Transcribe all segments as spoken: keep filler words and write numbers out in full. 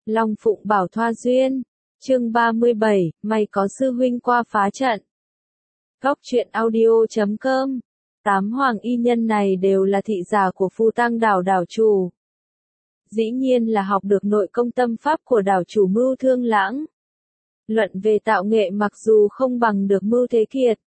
Long Phụng Bảo Thoa Duyên. Chương ba mươi bảy, mày có sư huynh qua phá trận. Góc truyện audio chấm com. Tám hoàng y nhân này đều là thị giả của Phù Tăng đảo đảo chủ. Dĩ nhiên là học được nội công tâm pháp của đảo chủ Mưu Thương Lãng. Luận về tạo nghệ mặc dù không bằng được Mưu Thế Kiệt,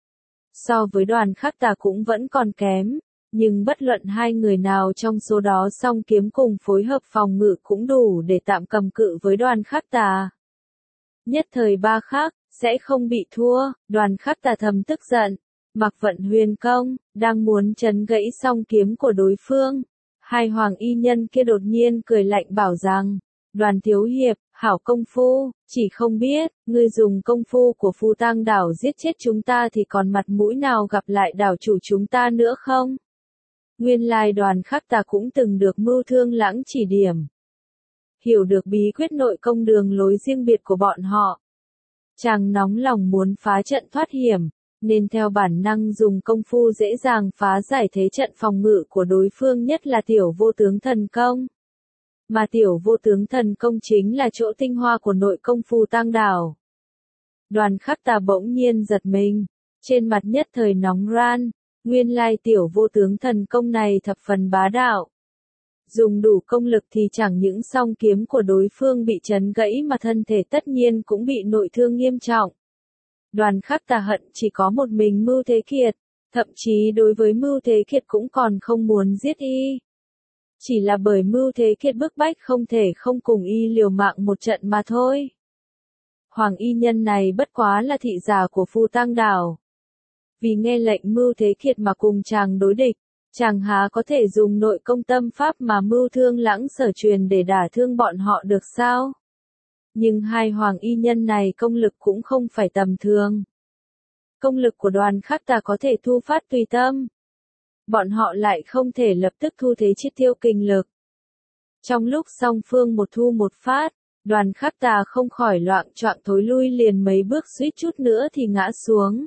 so với Đoàn Khắc Tà cũng vẫn còn kém, nhưng bất luận hai người nào trong số đó song kiếm cùng phối hợp phòng ngự cũng đủ để tạm cầm cự với Đoàn Khắc Tà. Nhất thời ba khắc, sẽ không bị thua. Đoàn Khắc Tà thầm tức giận, mặc vận huyền công, đang muốn chấn gãy song kiếm của đối phương. Hai hoàng y nhân kia đột nhiên cười lạnh bảo rằng, Đoàn thiếu hiệp, hảo công phu, chỉ không biết, ngươi dùng công phu của Phù Tăng đảo giết chết chúng ta thì còn mặt mũi nào gặp lại đảo chủ chúng ta nữa không? Nguyên lai Đoàn Khắc Tà cũng từng được Mưu Thương Lãng chỉ điểm, hiểu được bí quyết nội công đường lối riêng biệt của bọn họ. Chàng nóng lòng muốn phá trận thoát hiểm, nên theo bản năng dùng công phu dễ dàng phá giải thế trận phòng ngự của đối phương, nhất là tiểu vô tướng thần công. Mà tiểu vô tướng thần công chính là chỗ tinh hoa của nội công Phù Tăng đảo. Đoàn Khắc Tà bỗng nhiên giật mình, trên mặt nhất thời nóng ran, nguyên lai tiểu vô tướng thần công này thập phần bá đạo. Dùng đủ công lực thì chẳng những song kiếm của đối phương bị chấn gãy mà thân thể tất nhiên cũng bị nội thương nghiêm trọng. Đoàn Khắc Tà hận chỉ có một mình Mưu Thế Kiệt, thậm chí đối với Mưu Thế Kiệt cũng còn không muốn giết y. Chỉ là bởi Mưu Thế Kiệt bức bách không thể không cùng y liều mạng một trận mà thôi. Hoàng y nhân này bất quá là thị giả của Phù Tăng đảo. Vì nghe lệnh Mưu Thế Kiệt mà cùng chàng đối địch, chàng há có thể dùng nội công tâm pháp mà Mưu Thương Lãng sở truyền để đả thương bọn họ được sao? Nhưng hai hoàng y nhân này công lực cũng không phải tầm thường. Công lực của Đoàn Khắc Tà có thể thu phát tùy tâm. Bọn họ lại không thể lập tức thu thế chiết tiêu kinh lực. Trong lúc song phương một thu một phát, Đoàn Khắc Tà không khỏi loạng choạng thối lui liền mấy bước, suýt chút nữa thì ngã xuống.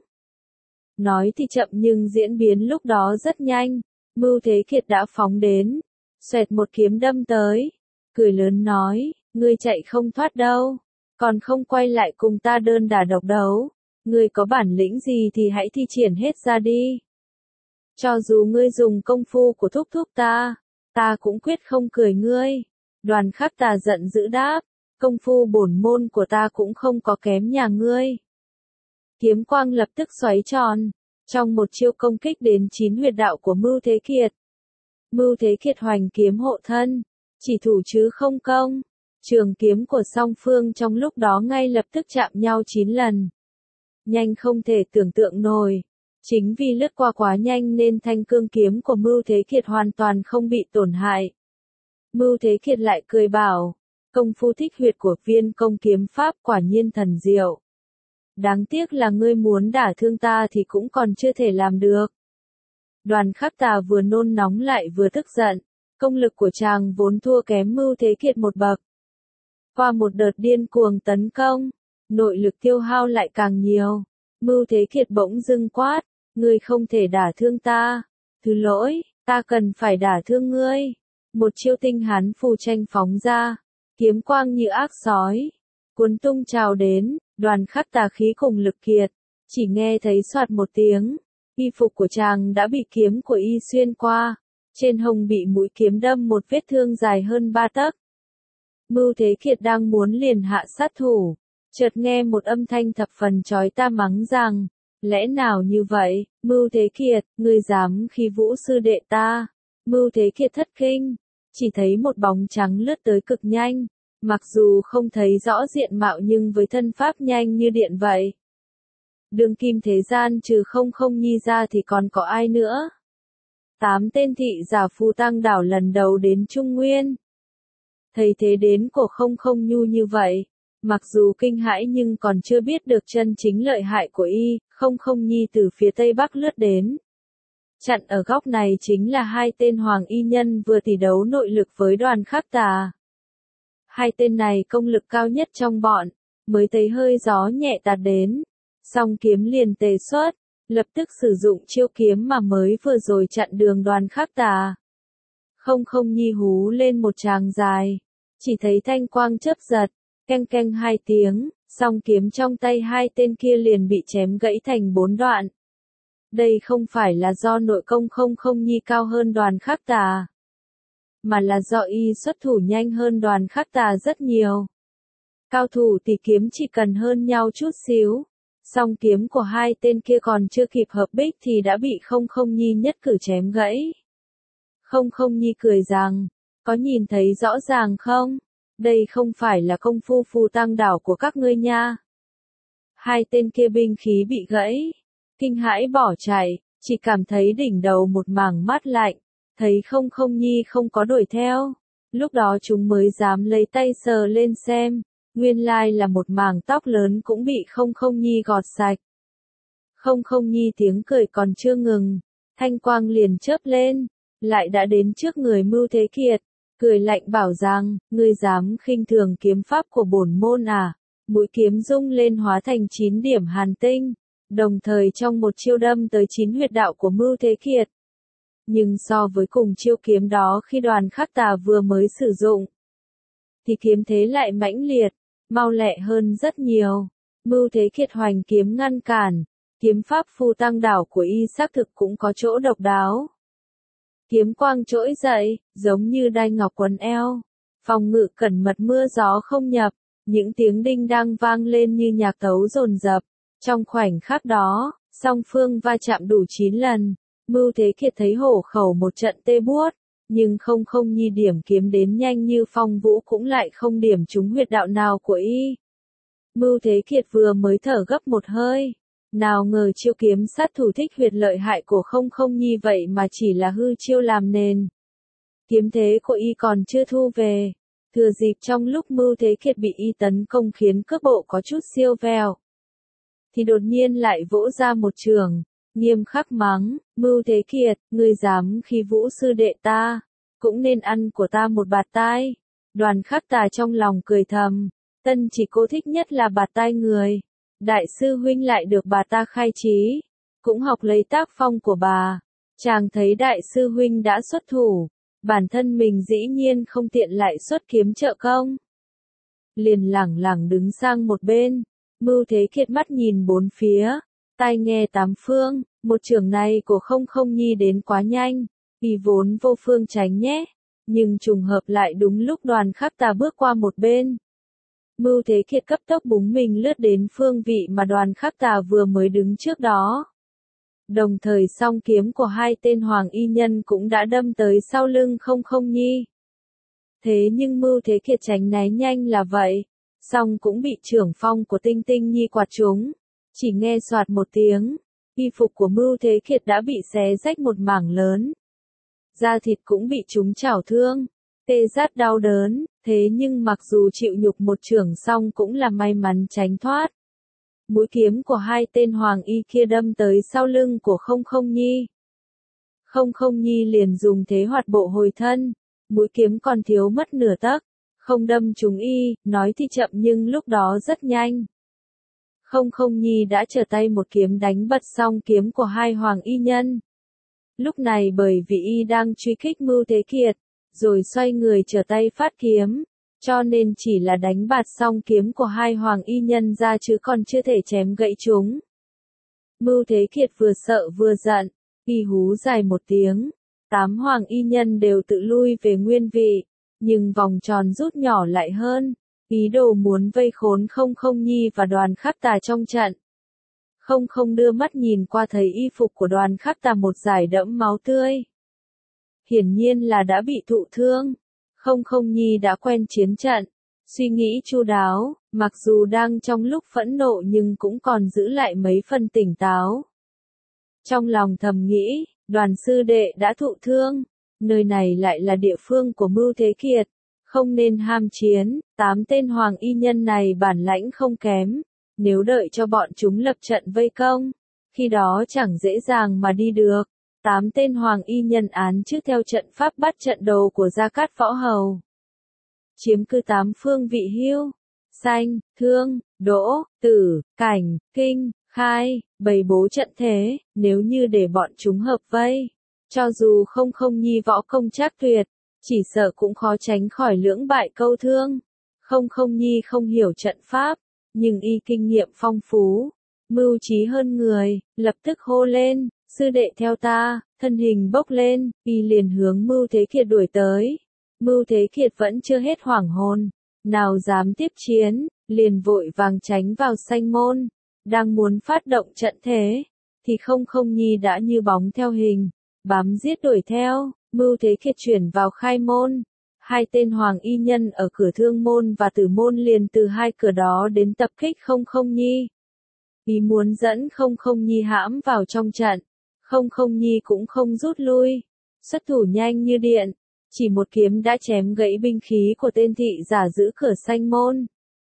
Nói thì chậm nhưng diễn biến lúc đó rất nhanh. Mưu Thế Kiệt đã phóng đến, xoẹt một kiếm đâm tới, cười lớn nói, ngươi chạy không thoát đâu, còn không quay lại cùng ta đơn đả độc đấu, ngươi có bản lĩnh gì thì hãy thi triển hết ra đi. Cho dù ngươi dùng công phu của thúc thúc ta, ta cũng quyết không cười ngươi. Đoàn Khắc Tà giận dữ đáp, công phu bổn môn của ta cũng không có kém nhà ngươi. Kiếm quang lập tức xoáy tròn, trong một chiêu công kích đến chín huyệt đạo của Mưu Thế Kiệt. Mưu Thế Kiệt hoành kiếm hộ thân, chỉ thủ chứ không công. Trường kiếm của song phương trong lúc đó ngay lập tức chạm nhau chín lần. Nhanh không thể tưởng tượng nổi. Chính vì lướt qua quá nhanh nên thanh cương kiếm của Mưu Thế Kiệt hoàn toàn không bị tổn hại. Mưu Thế Kiệt lại cười bảo, công phu thích huyệt của viên công kiếm pháp quả nhiên thần diệu. Đáng tiếc là ngươi muốn đả thương ta thì cũng còn chưa thể làm được. Đoàn Khắc Tà vừa nôn nóng lại vừa tức giận, công lực của chàng vốn thua kém Mưu Thế Kiệt một bậc. Qua một đợt điên cuồng tấn công, nội lực tiêu hao lại càng nhiều. Mưu Thế Kiệt bỗng dưng quát, ngươi không thể đả thương ta. Thứ lỗi, ta cần phải đả thương ngươi. Một chiêu tinh hán phù tranh phóng ra, kiếm quang như ác sói, cuốn tung trào đến. Đoàn Khắc Tà khí cùng lực kiệt, chỉ nghe thấy soạt một tiếng, y phục của chàng đã bị kiếm của y xuyên qua, trên hông bị mũi kiếm đâm một vết thương dài hơn ba tấc. Mưu Thế Kiệt đang muốn liền hạ sát thủ, chợt nghe một âm thanh thập phần chói tai mắng rằng, lẽ nào như vậy, Mưu Thế Kiệt, ngươi dám khi vũ sư đệ ta? Mưu Thế Kiệt thất kinh, chỉ thấy một bóng trắng lướt tới cực nhanh. Mặc dù không thấy rõ diện mạo nhưng với thân pháp nhanh như điện vậy. Đương kim thế gian trừ không không nhi ra thì còn có ai nữa. Tám tên thị giả Phù Tăng đảo lần đầu đến Trung Nguyên. Thấy thế đến của không không nhu như vậy, mặc dù kinh hãi nhưng còn chưa biết được chân chính lợi hại của y, không không nhi từ phía tây bắc lướt đến. Chặn ở góc này chính là hai tên hoàng y nhân vừa tỷ đấu nội lực với Đoàn Khắc Tà. Hai tên này công lực cao nhất trong bọn, mới thấy hơi gió nhẹ tạt đến, song kiếm liền tề xuất, lập tức sử dụng chiêu kiếm mà mới vừa rồi chặn đường Đoàn Khắc Tà. Không không nhi hú lên một tràng dài, Chỉ thấy thanh quang chớp giật, keng keng hai tiếng, song kiếm trong tay hai tên kia liền bị chém gãy thành bốn đoạn. Đây không phải là do nội công không không nhi cao hơn Đoàn Khắc Tà, mà là do y xuất thủ nhanh hơn Đoàn Khắc Tà rất nhiều. Cao thủ tỷ kiếm chỉ cần hơn nhau chút xíu, song kiếm của hai tên kia còn chưa kịp hợp bích thì đã bị không không nhi nhất cử chém gãy. Không không nhi cười rằng, có nhìn thấy rõ ràng không? Đây không phải là công phu phù tăng đảo của các ngươi nha. Hai tên kia binh khí bị gãy, kinh hãi bỏ chạy, chỉ cảm thấy đỉnh đầu một mảng mát lạnh, thấy không không nhi không có đuổi theo. Lúc đó chúng mới dám lấy tay sờ lên xem, nguyên lai là một mảng tóc lớn cũng bị không không nhi gọt sạch. Không không nhi tiếng cười còn chưa ngừng, thanh quang liền chớp lên, lại đã đến trước người Mưu Thế Kiệt, cười lạnh bảo rằng, ngươi dám khinh thường kiếm pháp của bổn môn à? Mũi kiếm rung lên hóa thành chín điểm hàn tinh, đồng thời trong một chiêu đâm tới chín huyệt đạo của Mưu Thế Kiệt. Nhưng so với cùng chiêu kiếm đó khi Đoàn Khắc Tà vừa mới sử dụng, thì kiếm thế lại mãnh liệt, mau lẹ hơn rất nhiều. Mưu Thế Kiệt hoành kiếm ngăn cản, kiếm pháp phù tăng đảo của y xác thực cũng có chỗ độc đáo. Kiếm quang trỗi dậy, giống như đai ngọc quấn eo, phòng ngự cẩn mật mưa gió không nhập, những tiếng đinh đang vang lên như nhạc tấu dồn dập. Trong khoảnh khắc đó, song phương va chạm đủ chín lần, Mưu Thế Kiệt thấy hổ khẩu một trận tê buốt, nhưng không không nhi điểm kiếm đến nhanh như phong vũ cũng lại không điểm trúng huyệt đạo nào của y. Mưu Thế Kiệt vừa mới thở gấp một hơi, nào ngờ chiêu kiếm sát thủ thích huyệt lợi hại của không không nhi vậy mà chỉ là hư chiêu làm nền. Kiếm thế của y còn chưa thu về, thừa dịp trong lúc Mưu Thế Kiệt bị y tấn công khiến cước bộ có chút siêu vẹo, thì đột nhiên lại vỗ ra một trường, nghiêm khắc mắng, Mưu Thế Kiệt, ngươi dám khi Vũ sư đệ ta, cũng nên ăn của ta một bạt tai. Đoàn Khắc Tà trong lòng cười thầm, tân chỉ cô thích nhất là bạt tai người. Đại sư huynh lại được bà ta khai trí, cũng học lấy tác phong của bà. Chàng thấy đại sư huynh đã xuất thủ, bản thân mình dĩ nhiên không tiện lại xuất kiếm trợ công, liền lẳng lẳng đứng sang một bên. Mưu Thế Kiệt mắt nhìn bốn phía, tai nghe tám phương, một trường này của không không nhi đến quá nhanh, vì vốn vô phương tránh nhé, nhưng trùng hợp lại đúng lúc Đoàn Khắc Tà bước qua một bên. Mưu Thế Kiệt cấp tốc búng mình lướt đến phương vị mà Đoàn Khắc Tà vừa mới đứng trước đó. Đồng thời song kiếm của hai tên hoàng y nhân cũng đã đâm tới sau lưng không không nhi. Thế nhưng Mưu Thế Kiệt tránh né nhanh là vậy, song cũng bị trưởng phong của Tinh Tinh Nhi quạt trúng. Chỉ nghe soạt một tiếng, y phục của Mưu Thế Kiệt đã bị xé rách một mảng lớn. Da thịt cũng bị trúng chảo thương, tê rát đau đớn, thế nhưng mặc dù chịu nhục một chưởng song cũng là may mắn tránh thoát. Mũi kiếm của hai tên hoàng y kia đâm tới sau lưng của không không nhi. Không không nhi liền dùng thế hoạt bộ hồi thân, mũi kiếm còn thiếu mất nửa tấc, không đâm trúng y, nói thì chậm nhưng lúc đó rất nhanh. Không không nhi đã trở tay một kiếm đánh bật xong kiếm của hai hoàng y nhân. Lúc này bởi vì y đang truy kích Mưu Thế Kiệt, rồi xoay người trở tay phát kiếm, cho nên chỉ là đánh bạt xong kiếm của hai hoàng y nhân ra chứ còn chưa thể chém gãy chúng. Mưu Thế Kiệt vừa sợ vừa giận, y hú dài một tiếng, tám hoàng y nhân đều tự lui về nguyên vị, nhưng vòng tròn rút nhỏ lại hơn, ý đồ muốn vây khốn không không nhi và Đoàn Khắc Tà trong trận. Không không đưa mắt nhìn qua thấy y phục của Đoàn Khắc Tà một dải đẫm máu tươi. Hiển nhiên là đã bị thụ thương. Không không nhi đã quen chiến trận, suy nghĩ chu đáo, mặc dù đang trong lúc phẫn nộ nhưng cũng còn giữ lại mấy phần tỉnh táo. Trong lòng thầm nghĩ, Đoàn sư đệ đã thụ thương, nơi này lại là địa phương của Mưu Thế Kiệt, không nên ham chiến, tám tên hoàng y nhân này bản lãnh không kém, nếu đợi cho bọn chúng lập trận vây công, khi đó chẳng dễ dàng mà đi được. Tám tên hoàng y nhân án trước theo trận pháp bắt trận đầu của Gia Cát Võ Hầu. Chiếm cứ tám phương vị Hưu, Xanh, Thương, Đỗ, Tử, Cảnh, Kinh, Khai, bày bố trận thế, nếu như để bọn chúng hợp vây. Cho dù không không nhi võ công trác tuyệt, chỉ sợ cũng khó tránh khỏi lưỡng bại câu thương. Không không nhi không hiểu trận pháp, nhưng y kinh nghiệm phong phú, mưu trí hơn người, lập tức hô lên, sư đệ theo ta, thân hình bốc lên, y liền hướng Mưu Thế Kiệt đuổi tới. Mưu Thế Kiệt vẫn chưa hết hoảng hồn, nào dám tiếp chiến, liền vội vàng tránh vào sanh môn, đang muốn phát động trận thế, thì không không nhi đã như bóng theo hình, bám giết đuổi theo. Mưu Thế Kiệt chuyển vào khai môn, hai tên hoàng y nhân ở cửa thương môn và tử môn liền từ hai cửa đó đến tập kích không không nhi. Ý muốn dẫn không không nhi hãm vào trong trận, không không nhi cũng không rút lui, xuất thủ nhanh như điện, chỉ một kiếm đã chém gãy binh khí của tên thị giả giữ cửa sanh môn,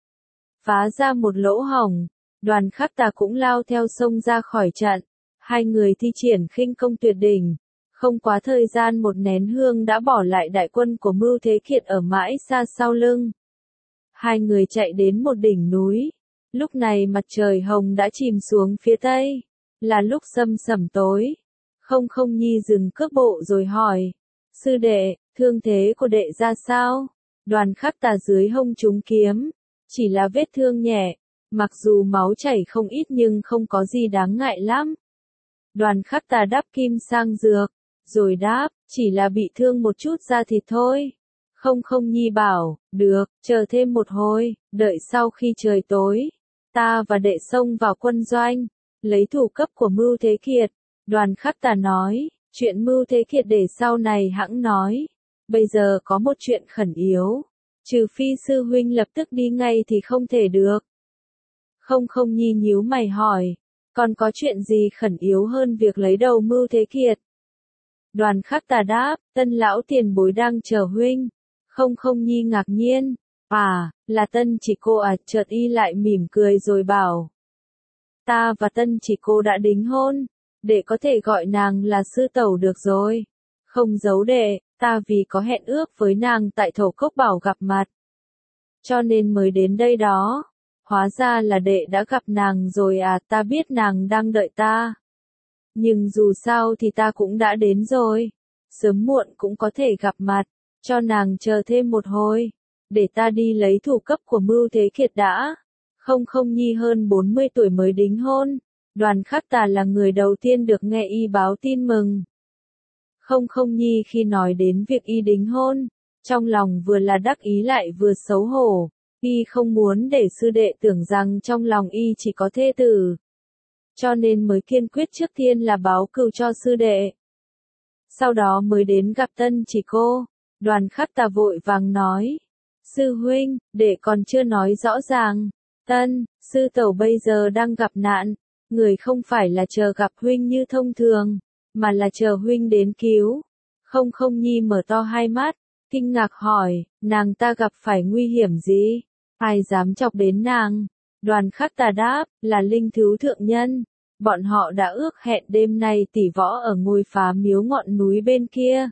phá ra một lỗ hổng. Đoàn Khắc Tà cũng lao theo sông ra khỏi trận, hai người thi triển khinh công tuyệt đỉnh, không quá thời gian một nén hương đã bỏ lại đại quân của Mưu Thế Kiệt ở mãi xa sau lưng. Hai người chạy đến một đỉnh núi, lúc này mặt trời hồng đã chìm xuống phía tây, là lúc sâm sẩm tối. Không không nhi dừng cước bộ rồi hỏi, sư đệ, thương thế của đệ ra sao? Đoàn Khắc Tà dưới hông trúng kiếm, chỉ là vết thương nhẹ, mặc dù máu chảy không ít nhưng không có gì đáng ngại lắm. Đoàn Khắc Tà đắp kim sang dược, rồi đáp, chỉ là bị thương một chút da thịt thôi. Không không nhi bảo, được, chờ thêm một hồi, đợi sau khi trời tối, ta và đệ xông vào quân doanh, lấy thủ cấp của Mưu Thế Kiệt. Đoàn Khắc Tà nói, chuyện Mưu Thế Kiệt để sau này hẵng nói, bây giờ có một chuyện khẩn yếu, trừ phi sư huynh lập tức đi ngay thì không thể được. Không không nhi nhíu mày hỏi, còn có chuyện gì khẩn yếu hơn việc lấy đầu Mưu Thế Kiệt? Đoàn Khắc Tà đáp, Tân lão tiền bối đang chờ huynh. Không không nhi ngạc nhiên, à, là Tân Chỉ Cô à? Chợt y lại mỉm cười rồi bảo, ta và Tân Chỉ Cô đã đính hôn, đệ có thể gọi nàng là sư tẩu được rồi. Không giấu đệ, ta vì có hẹn ước với nàng tại Thổ Cốc Bảo gặp mặt, cho nên mới đến đây đó. Hóa ra là đệ đã gặp nàng rồi à? Ta biết nàng đang đợi ta, nhưng dù sao thì ta cũng đã đến rồi, sớm muộn cũng có thể gặp mặt, cho nàng chờ thêm một hồi, để ta đi lấy thủ cấp của Mưu Thế Kiệt đã. Không không nhi hơn bốn mươi tuổi mới đính hôn, Đoàn Khắc Tà là người đầu tiên được nghe y báo tin mừng. Không không nhi khi nói đến việc y đính hôn, trong lòng vừa là đắc ý lại vừa xấu hổ, y không muốn để sư đệ tưởng rằng trong lòng y chỉ có thê tử, cho nên mới kiên quyết trước tiên là báo cừu cho sư đệ. Sau đó mới đến gặp Tân Chỉ Cô. Đoàn Khắc Tà vội vàng nói, sư huynh, đệ còn chưa nói rõ ràng. Tân, sư tẩu bây giờ đang gặp nạn, người không phải là chờ gặp huynh như thông thường, mà là chờ huynh đến cứu. Không không nhi mở to hai mắt, kinh ngạc hỏi, nàng ta gặp phải nguy hiểm gì? Ai dám chọc đến nàng? Đoàn Khắc Tà đáp, là linh thú thượng nhân. Bọn họ đã ước hẹn đêm nay tỉ võ ở ngôi phá miếu ngọn núi bên kia.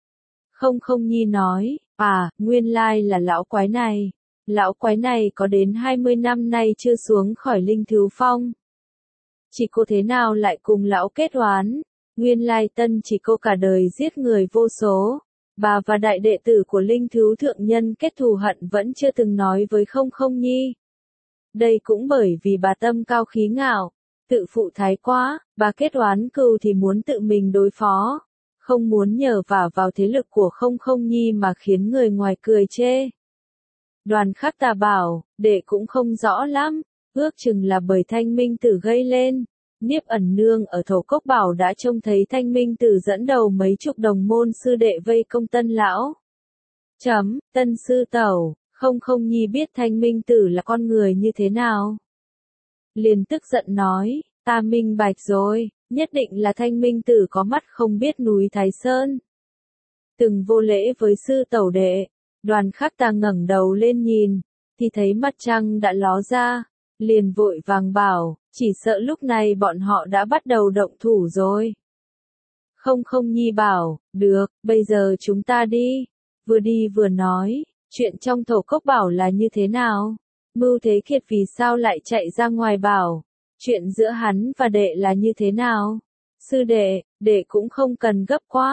Không không nhi nói, à, nguyên lai là lão quái này. Lão quái này có đến hai mươi năm nay chưa xuống khỏi linh thú phong. Chỉ cô thế nào lại cùng lão kết oán? Nguyên lai Tân Chỉ Cô cả đời giết người vô số. Bà và đại đệ tử của linh thú thượng nhân kết thù hận vẫn chưa từng nói với không không nhi. Đây cũng bởi vì bà tâm cao khí ngạo, tự phụ thái quá, bà kết oán cừu thì muốn tự mình đối phó, không muốn nhờ vả vào thế lực của không không nhi mà khiến người ngoài cười chê. Đoàn Khắc Tà bảo, đệ cũng không rõ lắm, ước chừng là bởi Thanh Minh Tử gây lên. Niếp Ẩn Nương ở Thổ Cốc Bảo đã trông thấy Thanh Minh Tử dẫn đầu mấy chục đồng môn sư đệ vây công Tân lão. Chấm, Tân sư tẩu, không không nhi biết Thanh Minh Tử là con người như thế nào. Liền tức giận nói, ta minh bạch rồi, nhất định là Thanh Minh Tử có mắt không biết núi Thái Sơn. Từng vô lễ với sư tẩu đệ. Đoàn Khắc Tà ngẩng đầu lên nhìn, thì thấy mặt trăng đã ló ra, liền vội vàng bảo, chỉ sợ lúc này bọn họ đã bắt đầu động thủ rồi. Không không nhi bảo, được, bây giờ chúng ta đi. Vừa đi vừa nói, chuyện trong Thổ Cốc Bảo là như thế nào? Mưu Thế Kiệt vì sao lại chạy ra ngoài bảo? Chuyện giữa hắn và đệ là như thế nào? Sư đệ, đệ cũng không cần gấp quá.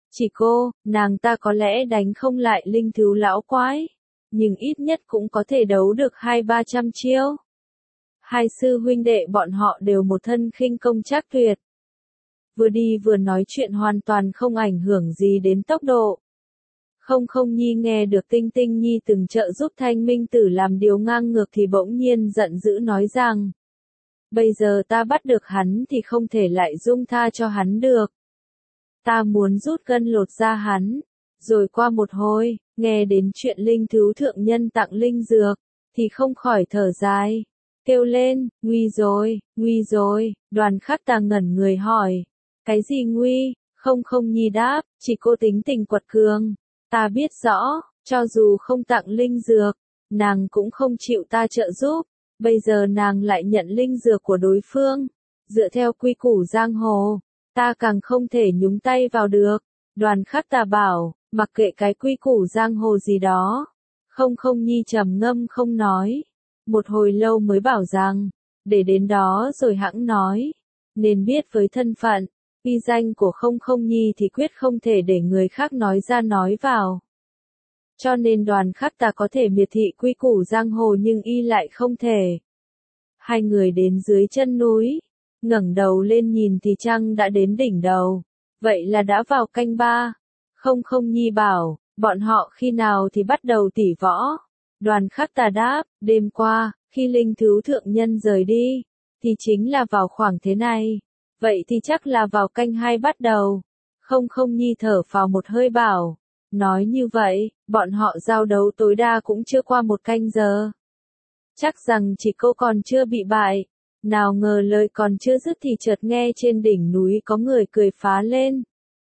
Chỉ cô, nàng ta có lẽ đánh không lại linh thú lão quái, nhưng ít nhất cũng có thể đấu được hai ba trăm chiêu. Hai sư huynh đệ bọn họ đều một thân khinh công trác tuyệt. Vừa đi vừa nói chuyện hoàn toàn không ảnh hưởng gì đến tốc độ. Không không nhi nghe được Tinh Tinh Nhi từng trợ giúp Thanh Minh Tử làm điều ngang ngược thì bỗng nhiên giận dữ nói rằng. Bây giờ ta bắt được hắn thì không thể lại dung tha cho hắn được. Ta muốn rút gân lột da hắn. Rồi qua một hồi, nghe đến chuyện linh thú thượng nhân tặng linh dược, thì không khỏi thở dài. Kêu lên, nguy rồi, nguy rồi, Đoàn Khắc Tà ngẩn người hỏi. Cái gì nguy? Không không nhi đáp, chỉ cô tính tình quật cường. Ta biết rõ, cho dù không tặng linh dược, nàng cũng không chịu ta trợ giúp. Bây giờ nàng lại nhận linh dược của đối phương. Dựa theo quy củ giang hồ, ta càng không thể nhúng tay vào được. Đoàn Khắc Tà bảo, mặc kệ cái quy củ giang hồ gì đó. Không không nhi trầm ngâm không nói. Một hồi lâu mới bảo rằng, để đến đó rồi hẵng nói. Nên biết với thân phận, uy danh của không không nhi thì quyết không thể để người khác nói ra nói vào. Cho nên Đoàn Khắc Tà có thể miệt thị quy củ giang hồ nhưng y lại không thể. Hai người đến dưới chân núi, ngẩng đầu lên nhìn thì trăng đã đến đỉnh đầu. Vậy là đã vào canh ba. Không không nhi bảo, bọn họ khi nào thì bắt đầu tỉ võ. Đoàn Khắc Tà đáp, đêm qua, khi linh thú thượng nhân rời đi, thì chính là vào khoảng thế này. Vậy thì chắc là vào canh hai bắt đầu. Không không nhi thở phào một hơi bảo. Nói như vậy, bọn họ giao đấu tối đa cũng chưa qua một canh giờ. Chắc rằng chỉ cô còn chưa bị bại. Nào ngờ lời còn chưa dứt thì chợt nghe trên đỉnh núi có người cười phá lên.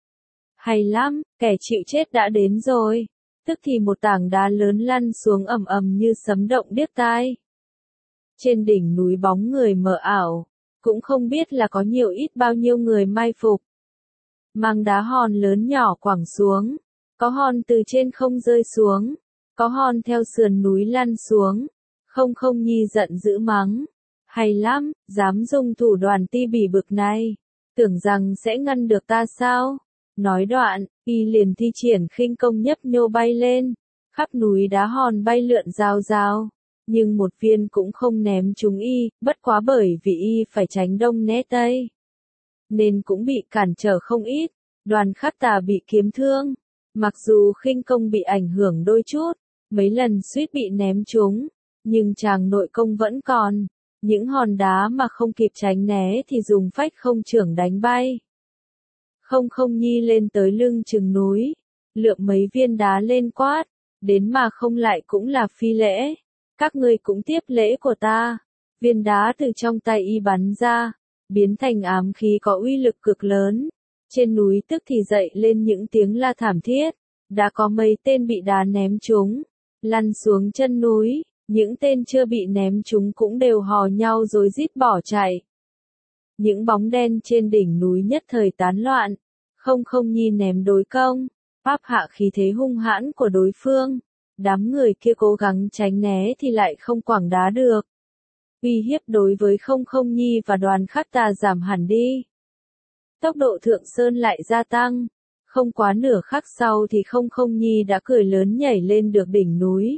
Hay lắm, kẻ chịu chết đã đến rồi. Tức thì một tảng đá lớn lăn xuống ầm ầm như sấm động điếc tai. Trên đỉnh núi bóng người mờ ảo, cũng không biết là có nhiều ít bao nhiêu người mai phục. Mang đá hòn lớn nhỏ quẳng xuống, có hòn từ trên không rơi xuống, có hòn theo sườn núi lăn xuống. Không không nhi giận dữ mắng. Hay lắm, dám dùng thủ đoàn ti bỉ bực này. Tưởng rằng sẽ ngăn được ta sao? Nói đoạn, y liền thi triển khinh công nhấp nhô bay lên. Khắp núi đá hòn bay lượn rào rào. Nhưng một viên cũng không ném trúng y, bất quá bởi vì y phải tránh đông né tây. Nên cũng bị cản trở không ít. Đoàn Khắc Tà bị kiếm thương. Mặc dù khinh công bị ảnh hưởng đôi chút, mấy lần suýt bị ném trúng. Nhưng chàng nội công vẫn còn. Những hòn đá mà không kịp tránh né thì dùng phách không chưởng đánh bay. Không không nhi lên tới lưng chừng núi, lượm mấy viên đá lên quát, đến mà không lại cũng là phi lễ. Các ngươi cũng tiếp lễ của ta. Viên đá từ trong tay y bắn ra, biến thành ám khí có uy lực cực lớn. Trên núi tức thì dậy lên những tiếng la thảm thiết, đã có mấy tên bị đá ném trúng, lăn xuống chân núi. Những tên chưa bị ném chúng cũng đều hò nhau rồi rít bỏ chạy. Những bóng đen trên đỉnh núi nhất thời tán loạn. Không không nhi ném đối công, áp hạ khí thế hung hãn của đối phương. Đám người kia cố gắng tránh né thì lại không quẳng đá được. Uy hiếp đối với không không nhi và Đoàn Khắc Tà giảm hẳn đi. Tốc độ thượng sơn lại gia tăng. Không quá nửa khắc sau thì không không nhi đã cười lớn nhảy lên được đỉnh núi.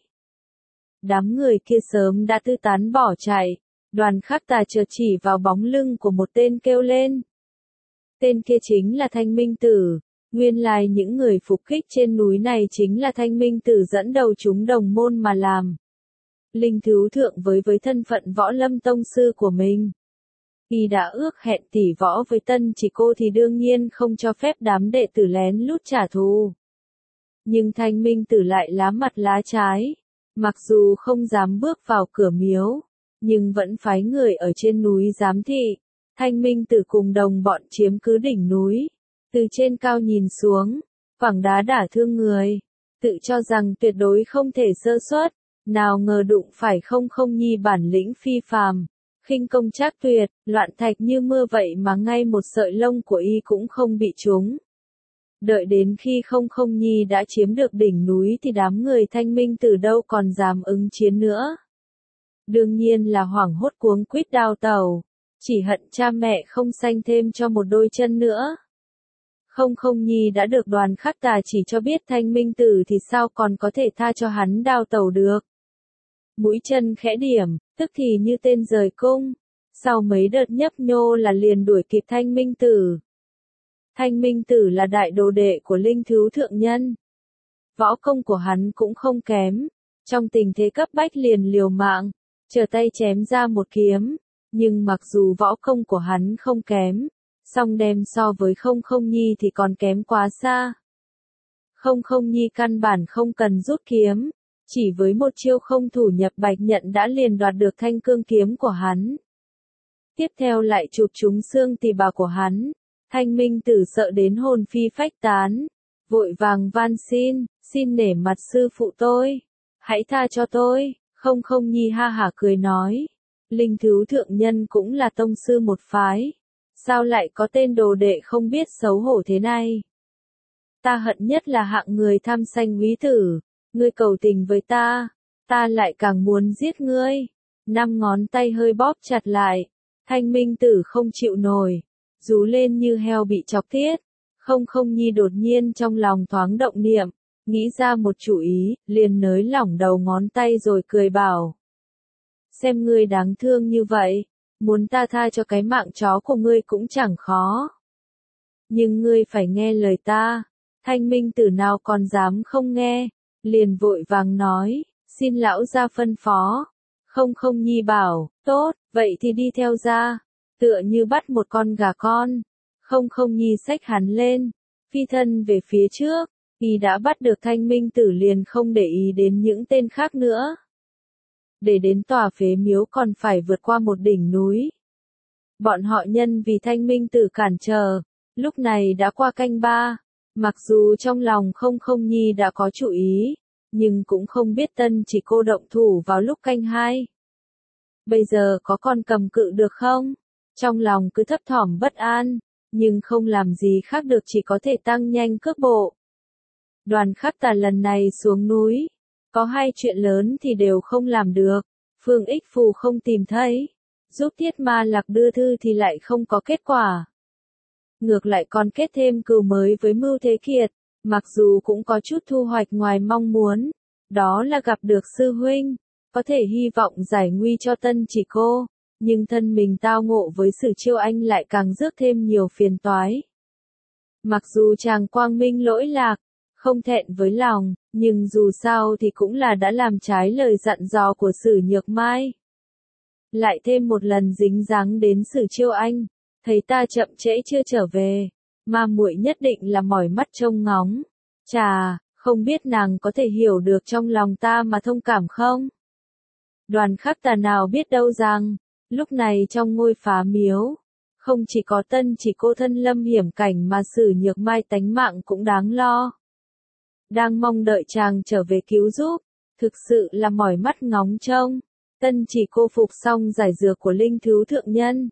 Đám người kia sớm đã tư tán bỏ chạy. Đoàn Khắc Tà chợt chỉ vào bóng lưng của một tên kêu lên. Tên kia chính là Thanh Minh Tử. Nguyên lai những người phục kích trên núi này chính là Thanh Minh Tử dẫn đầu chúng đồng môn mà làm. Linh thú thượng với với thân phận võ lâm tông sư của mình. Y đã ước hẹn tỉ võ với Tân Chỉ Cô thì đương nhiên không cho phép đám đệ tử lén lút trả thù. Nhưng Thanh Minh Tử lại lá mặt lá trái. Mặc dù không dám bước vào cửa miếu, nhưng vẫn phái người ở trên núi giám thị. Thanh Minh Tử cùng đồng bọn chiếm cứ đỉnh núi. Từ trên cao nhìn xuống, phẳng đá đả thương người. Tự cho rằng tuyệt đối không thể sơ suất. Nào ngờ đụng phải không không nhi bản lĩnh phi phàm. Khinh công trác tuyệt, loạn thạch như mưa vậy mà ngay một sợi lông của y cũng không bị trúng. Đợi đến khi không không nhi đã chiếm được đỉnh núi thì đám người Thanh Minh Tử đâu còn dám ứng chiến nữa. Đương nhiên là hoảng hốt cuống quýt đào tẩu, chỉ hận cha mẹ không sanh thêm cho một đôi chân nữa. Không không nhi đã được Đoàn Khắc Tà chỉ cho biết Thanh Minh Tử thì sao còn có thể tha cho hắn đào tẩu được. Mũi chân khẽ điểm, tức thì như tên rời cung, sau mấy đợt nhấp nhô là liền đuổi kịp Thanh Minh Tử. Thanh Minh Tử là đại đồ đệ của Linh Thứu Thượng Nhân. Võ công của hắn cũng không kém, trong tình thế cấp bách liền liều mạng, trở tay chém ra một kiếm, nhưng mặc dù võ công của hắn không kém, song đem so với không không nhi thì còn kém quá xa. Không không nhi căn bản không cần rút kiếm, chỉ với một chiêu không thủ nhập bạch nhận đã liền đoạt được thanh cương kiếm của hắn. Tiếp theo lại chụp trúng xương tỳ bà của hắn, Thanh Minh Tử sợ đến hồn phi phách tán, vội vàng van xin, xin nể mặt sư phụ tôi, hãy tha cho tôi. Không không nhi ha hả cười nói, Linh Thứu Thượng Nhân cũng là tông sư một phái, sao lại có tên đồ đệ không biết xấu hổ thế này? Ta hận nhất là hạng người tham sanh quý tử, ngươi cầu tình với ta, ta lại càng muốn giết ngươi. Năm ngón tay hơi bóp chặt lại, Thanh Minh Tử không chịu nổi, rú lên như heo bị chọc tiết. Không không nhi đột nhiên trong lòng thoáng động niệm, nghĩ ra một chủ ý, liền nới lỏng đầu ngón tay rồi cười bảo. Xem ngươi đáng thương như vậy, muốn ta tha cho cái mạng chó của ngươi cũng chẳng khó. Nhưng ngươi phải nghe lời ta. Thanh Minh Tử nào còn dám không nghe, liền vội vàng nói, xin lão gia phân phó. Không không nhi bảo, tốt, vậy thì đi theo ra, tựa như bắt một con gà con. Không không nhi xách hắn lên, phi thân về phía trước, y đã bắt được Thanh Minh Tử liền không để ý đến những tên khác nữa. Để đến tòa phế miếu còn phải vượt qua một đỉnh núi. Bọn họ nhân vì Thanh Minh Tử cản trở, lúc này đã qua canh ba, mặc dù trong lòng không không nhi đã có chủ ý, nhưng cũng không biết Tân Chỉ Cô động thủ vào lúc canh hai. Bây giờ có còn cầm cự được không? Trong lòng cứ thấp thỏm bất an, nhưng không làm gì khác được chỉ có thể tăng nhanh cước bộ. Đoàn Khắc Tà lần này xuống núi, có hai chuyện lớn thì đều không làm được. Phương Ích Phù không tìm thấy, giúp Thiết Ma Lạc đưa thư thì lại không có kết quả. Ngược lại còn kết thêm cừu mới với Mưu Thế Kiệt, mặc dù cũng có chút thu hoạch ngoài mong muốn, đó là gặp được sư huynh, có thể hy vọng giải nguy cho Tân Chỉ Cô, nhưng thân mình tao ngộ với Sử Chiêu Anh lại càng rước thêm nhiều phiền toái. Mặc dù chàng quang minh lỗi lạc, không thẹn với lòng, nhưng dù sao thì cũng là đã làm trái lời dặn dò của Sử Nhược Mai. Lại thêm một lần dính dáng đến Sử Chiêu Anh, thấy ta chậm trễ chưa trở về, mà muội nhất định là mỏi mắt trông ngóng. Chà, không biết nàng có thể hiểu được trong lòng ta mà thông cảm không? Đoàn Khắc Tà nào biết đâu rằng, lúc này trong ngôi phá miếu, không chỉ có Tân Chỉ Cô thân lâm hiểm cảnh mà Sử Nhược Mai tánh mạng cũng đáng lo. Đang mong đợi chàng trở về cứu giúp, thực sự là mỏi mắt ngóng trông. Tân Chỉ Cô phục xong giải dược của Linh Thứu Thượng Nhân.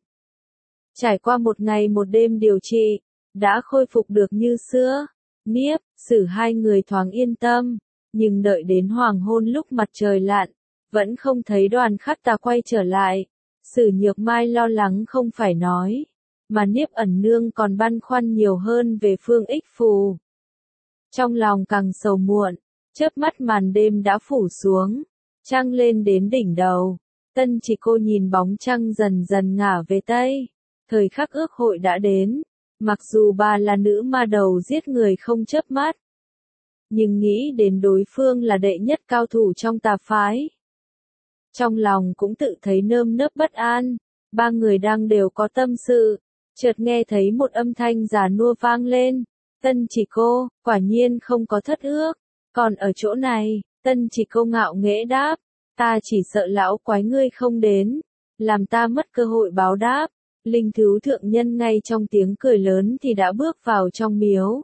Trải qua một ngày một đêm điều trị, đã khôi phục được như xưa. Niếp, Sử hai người thoáng yên tâm, nhưng đợi đến hoàng hôn lúc mặt trời lặn, vẫn không thấy Đoàn Khắc Tà quay trở lại. Sử Nhược Mai lo lắng không phải nói, mà Niếp ẩn nương còn băn khoăn nhiều hơn về Phương Ích Phù. Trong lòng càng sầu muộn, chớp mắt màn đêm đã phủ xuống, trăng lên đến đỉnh đầu. Tân Chỉ Cô nhìn bóng trăng dần dần ngả về tây, thời khắc ước hội đã đến, mặc dù bà là nữ ma đầu giết người không chớp mắt, nhưng nghĩ đến đối phương là đệ nhất cao thủ trong tà phái. Trong lòng cũng tự thấy nơm nớp bất an, ba người đang đều có tâm sự, chợt nghe thấy một âm thanh già nua vang lên. Tân Chỉ Cô, quả nhiên không có thất ước, còn ở chỗ này. Tân Chỉ Cô ngạo nghễ đáp, ta chỉ sợ lão quái ngươi không đến, làm ta mất cơ hội báo đáp. Linh Thứu Thượng Nhân ngay trong tiếng cười lớn thì đã bước vào trong miếu.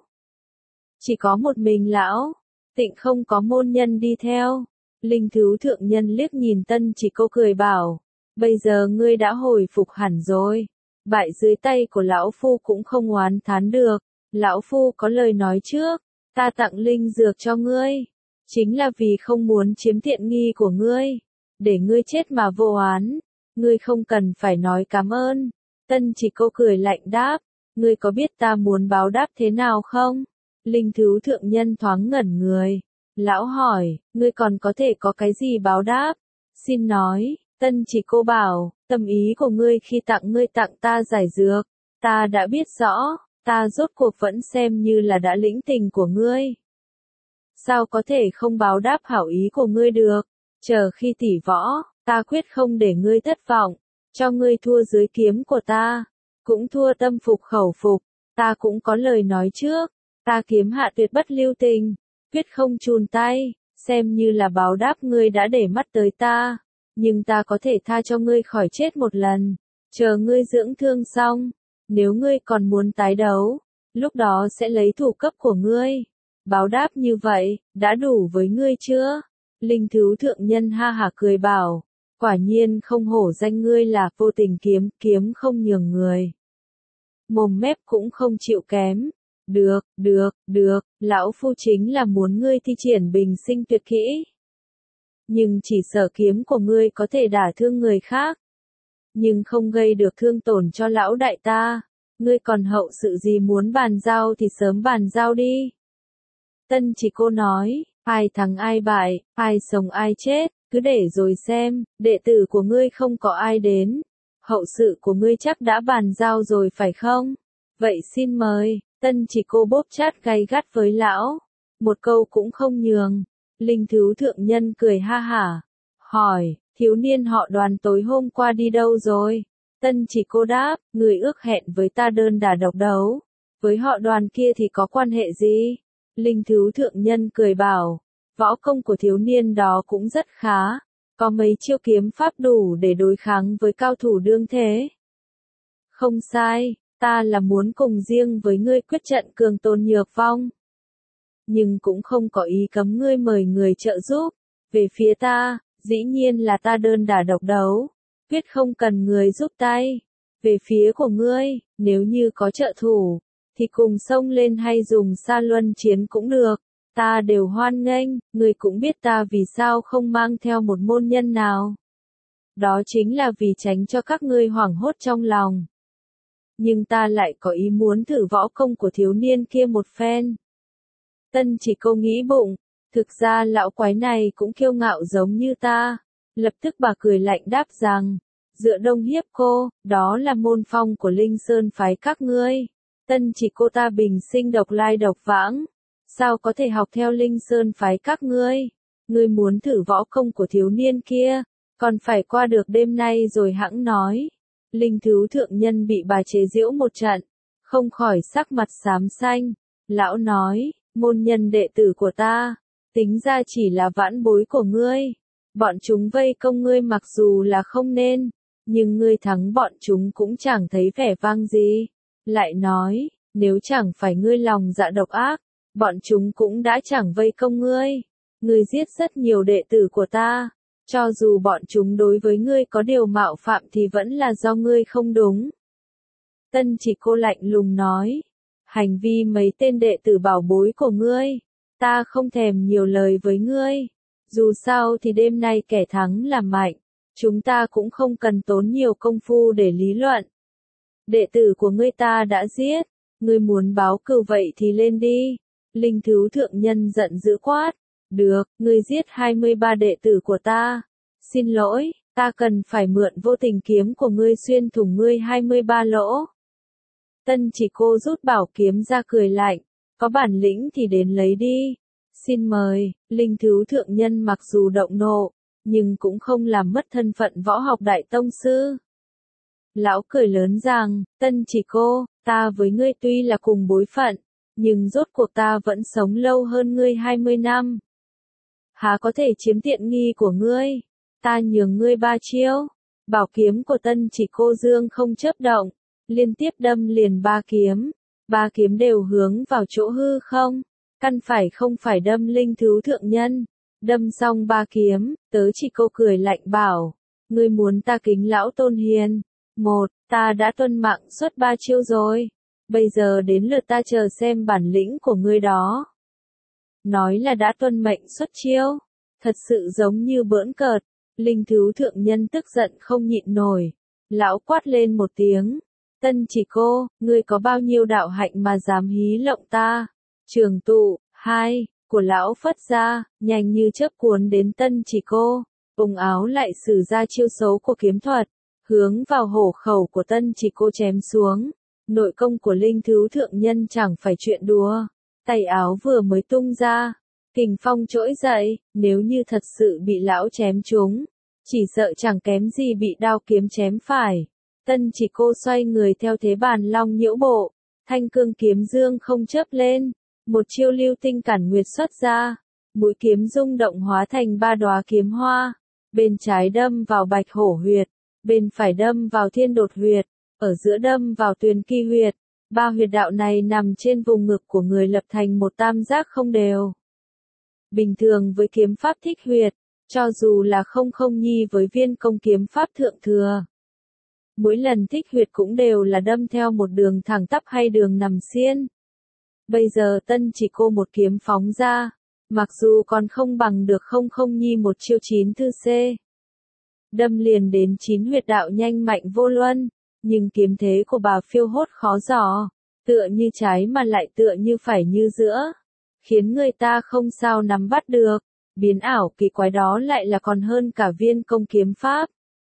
Chỉ có một mình lão, Tịnh không có môn nhân đi theo. Linh Thứu Thượng Nhân liếc nhìn Tân Chỉ Cô cười bảo, bây giờ ngươi đã hồi phục hẳn rồi, bại dưới tay của lão phu cũng không oán thán được. Lão phu có lời nói trước, ta tặng linh dược cho ngươi, chính là vì không muốn chiếm tiện nghi của ngươi, để ngươi chết mà vô oán, ngươi không cần phải nói cảm ơn. Tân Chỉ Cô cười lạnh đáp, ngươi có biết ta muốn báo đáp thế nào không? Linh Thứ Thượng Nhân thoáng ngẩn người. Lão hỏi, ngươi còn có thể có cái gì báo đáp? Xin nói, Tân Chỉ Cô bảo, tâm ý của ngươi khi tặng ngươi tặng ta giải dược, ta đã biết rõ, ta rốt cuộc vẫn xem như là đã lĩnh tình của ngươi. Sao có thể không báo đáp hảo ý của ngươi được? Chờ khi tỷ võ, ta quyết không để ngươi thất vọng, cho ngươi thua dưới kiếm của ta, cũng thua tâm phục khẩu phục, ta cũng có lời nói trước, ta kiếm hạ tuyệt bất lưu tình, quyết không chùn tay, xem như là báo đáp ngươi đã để mắt tới ta, nhưng ta có thể tha cho ngươi khỏi chết một lần, chờ ngươi dưỡng thương xong, nếu ngươi còn muốn tái đấu, lúc đó sẽ lấy thủ cấp của ngươi. Báo đáp như vậy, đã đủ với ngươi chưa? Linh Thứ Thượng Nhân ha hả cười bảo, quả nhiên không hổ danh ngươi là vô tình kiếm, kiếm không nhường người. Mồm mép cũng không chịu kém. Được, được, được, lão phu chính là muốn ngươi thi triển bình sinh tuyệt kỹ. Nhưng chỉ sợ kiếm của ngươi có thể đả thương người khác. Nhưng không gây được thương tổn cho lão đại ta. Ngươi còn hậu sự gì muốn bàn giao thì sớm bàn giao đi. Tân Chỉ Cô nói, ai thắng ai bại, ai sống ai chết, cứ để rồi xem, đệ tử của ngươi không có ai đến. Hậu sự của ngươi chắc đã bàn giao rồi phải không? Vậy xin mời. Tân Chỉ Cô bóp chát gay gắt với lão, một câu cũng không nhường. Linh Thứ Thượng Nhân cười ha hả, hỏi, thiếu niên họ Đoàn tối hôm qua đi đâu rồi? Tân Chỉ Cô đáp, người ước hẹn với ta đơn đả độc đấu, với họ Đoàn kia thì có quan hệ gì? Linh Thứ Thượng Nhân cười bảo, võ công của thiếu niên đó cũng rất khá, có mấy chiêu kiếm pháp đủ để đối kháng với cao thủ đương thế. Không sai. Ta là muốn cùng riêng với ngươi quyết trận cường tôn nhược vong. Nhưng cũng không có ý cấm ngươi mời người trợ giúp. Về phía ta, dĩ nhiên là ta đơn đả độc đấu. Quyết không cần người giúp tay. Về phía của ngươi, nếu như có trợ thủ, thì cùng xông lên hay dùng sa luân chiến cũng được. Ta đều hoan nghênh, ngươi cũng biết ta vì sao không mang theo một môn nhân nào. Đó chính là vì tránh cho các ngươi hoảng hốt trong lòng. Nhưng ta lại có ý muốn thử võ công của thiếu niên kia một phen. Tân Chỉ Cô nghĩ bụng, thực ra lão quái này cũng kiêu ngạo giống như ta. Lập tức bà cười lạnh đáp rằng, dựa Đông hiếp cô, đó là môn phong của Linh Sơn phái các ngươi. Tân Chỉ Cô ta bình sinh độc lai độc vãng, sao có thể học theo Linh Sơn phái các ngươi? Ngươi muốn thử võ công của thiếu niên kia, còn phải qua được đêm nay rồi hẵng nói. Linh Thứ Thượng Nhân bị bà chế giễu một trận, không khỏi sắc mặt xám xanh. Lão nói, môn nhân đệ tử của ta, tính ra chỉ là vãn bối của ngươi. Bọn chúng vây công ngươi mặc dù là không nên, nhưng ngươi thắng bọn chúng cũng chẳng thấy vẻ vang gì. Lại nói, nếu chẳng phải ngươi lòng dạ độc ác, bọn chúng cũng đã chẳng vây công ngươi. Ngươi giết rất nhiều đệ tử của ta. Cho dù bọn chúng đối với ngươi có điều mạo phạm thì vẫn là do ngươi không đúng. Tân Chỉ Cô lạnh lùng nói, hành vi mấy tên đệ tử bảo bối của ngươi, ta không thèm nhiều lời với ngươi. Dù sao thì đêm nay kẻ thắng là mạnh, chúng ta cũng không cần tốn nhiều công phu để lý luận. Đệ tử của ngươi ta đã giết, ngươi muốn báo cừu vậy thì lên đi. Linh Thứ Thượng Nhân giận dữ quát. Được, ngươi giết hai mươi ba đệ tử của ta. Xin lỗi, ta cần phải mượn vô tình kiếm của ngươi xuyên thủng ngươi hai mươi ba lỗ. Tân Chỉ Cô rút bảo kiếm ra cười lạnh, có bản lĩnh thì đến lấy đi. Xin mời. Linh Thứ Thượng Nhân mặc dù động nộ, nhưng cũng không làm mất thân phận võ học đại tông sư. Lão cười lớn rằng, Tân Chỉ Cô, ta với ngươi tuy là cùng bối phận, nhưng rốt cuộc ta vẫn sống lâu hơn ngươi hai mươi năm. Há có thể chiếm tiện nghi của ngươi? Ta nhường ngươi ba chiêu. Bảo kiếm của Tân Chỉ Cô dương không chớp động, liên tiếp đâm liền ba kiếm. Ba kiếm đều hướng vào chỗ hư không, căn phải không phải đâm Linh Thứ Thượng Nhân. Đâm xong ba kiếm, Tớ Chỉ Cô cười lạnh bảo, ngươi muốn ta kính lão tôn hiền. Một, ta đã tuân mạng suốt ba chiêu rồi. Bây giờ đến lượt ta chờ xem bản lĩnh của ngươi đó. Nói là đã tuân mệnh xuất chiêu, thật sự giống như bỡn cợt. Linh Thứ Thượng Nhân tức giận không nhịn nổi, lão quát lên một tiếng, Tân Chỉ Cô, ngươi có bao nhiêu đạo hạnh mà dám hí lộng ta? Trường tụ, hai, của lão Phất gia, nhanh như chớp cuốn đến Tân Chỉ Cô, ống áo lại sử ra chiêu xấu của kiếm thuật, hướng vào hổ khẩu của Tân Chỉ Cô chém xuống. Nội công của Linh Thứ Thượng Nhân chẳng phải chuyện đùa, tay áo vừa mới tung ra, kình phong trỗi dậy, nếu như thật sự bị lão chém trúng, chỉ sợ chẳng kém gì bị đao kiếm chém phải. Tân Chỉ Cô xoay người theo thế bàn long nhiễu bộ, thanh cương kiếm dương không chớp lên, một chiêu lưu tinh cản nguyệt xuất ra, mũi kiếm rung động hóa thành ba đóa kiếm hoa, bên trái đâm vào bạch hổ huyệt, bên phải đâm vào thiên đột huyệt, ở giữa đâm vào tuyền kỳ huyệt. Ba huyệt đạo này nằm trên vùng ngực của người lập thành một tam giác không đều. Bình thường với kiếm pháp thích huyệt, cho dù là không không nhi với viên công kiếm pháp thượng thừa, mỗi lần thích huyệt cũng đều là đâm theo một đường thẳng tắp hay đường nằm xiên. Bây giờ Tân Chỉ Cô một kiếm phóng ra, mặc dù còn không bằng được không không nhi một chiêu chín thư C. Đâm liền đến chín huyệt đạo nhanh mạnh vô luân, nhưng kiếm thế của bà phiêu hốt khó dò, tựa như trái mà lại tựa như phải như giữa, khiến người ta không sao nắm bắt được, biến ảo kỳ quái đó lại là còn hơn cả viên công kiếm pháp.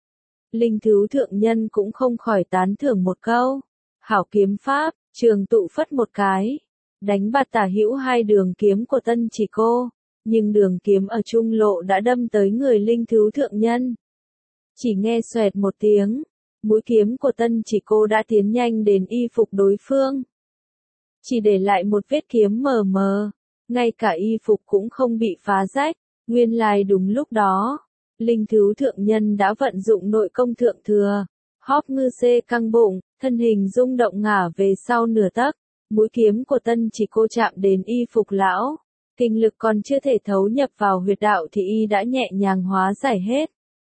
Linh Thứ Thượng Nhân cũng không khỏi tán thưởng một câu, hảo kiếm pháp. Trường tụ phất một cái, đánh bạt tả hữu hai đường kiếm của Tân Chỉ Cô, nhưng đường kiếm ở trung lộ đã đâm tới người Linh Thứ Thượng Nhân. Chỉ nghe xoẹt một tiếng, mũi kiếm của Tân Chỉ Cô đã tiến nhanh đến y phục đối phương, chỉ để lại một vết kiếm mờ mờ, ngay cả y phục cũng không bị phá rách. Nguyên lai đúng lúc đó, Linh Thứ Thượng Nhân đã vận dụng nội công thượng thừa, hóp ngư xê căng bụng, thân hình rung động ngả về sau nửa tấc, mũi kiếm của Tân Chỉ Cô chạm đến y phục lão, kinh lực còn chưa thể thấu nhập vào huyệt đạo thì y đã nhẹ nhàng hóa giải hết.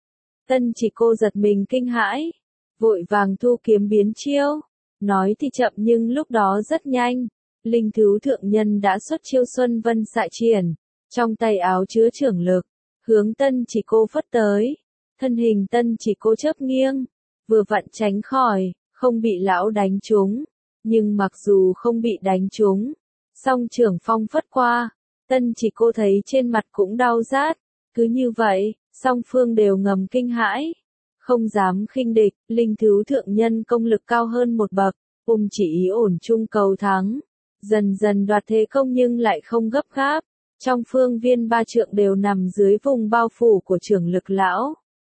Tân Chỉ Cô giật mình kinh hãi, vội vàng thu kiếm biến chiêu, nói thì chậm nhưng lúc đó rất nhanh, Linh Thứ Thượng Nhân đã xuất chiêu Xuân Vân Xạ Triển, trong tay áo chứa trưởng lực, hướng Tân Chỉ Cô phất tới, thân hình Tân Chỉ Cô chớp nghiêng, vừa vặn tránh khỏi, không bị lão đánh trúng, nhưng mặc dù không bị đánh trúng, song trưởng phong phất qua, Tân Chỉ Cô thấy trên mặt cũng đau rát, cứ như vậy, song phương đều ngầm kinh hãi, không dám khinh địch. Linh Thứ Thượng Nhân công lực cao hơn một bậc, ung chỉ ý ổn chung cầu thắng, dần dần đoạt thế công nhưng lại không gấp gáp, trong phương viên ba trượng đều nằm dưới vùng bao phủ của trưởng lực lão.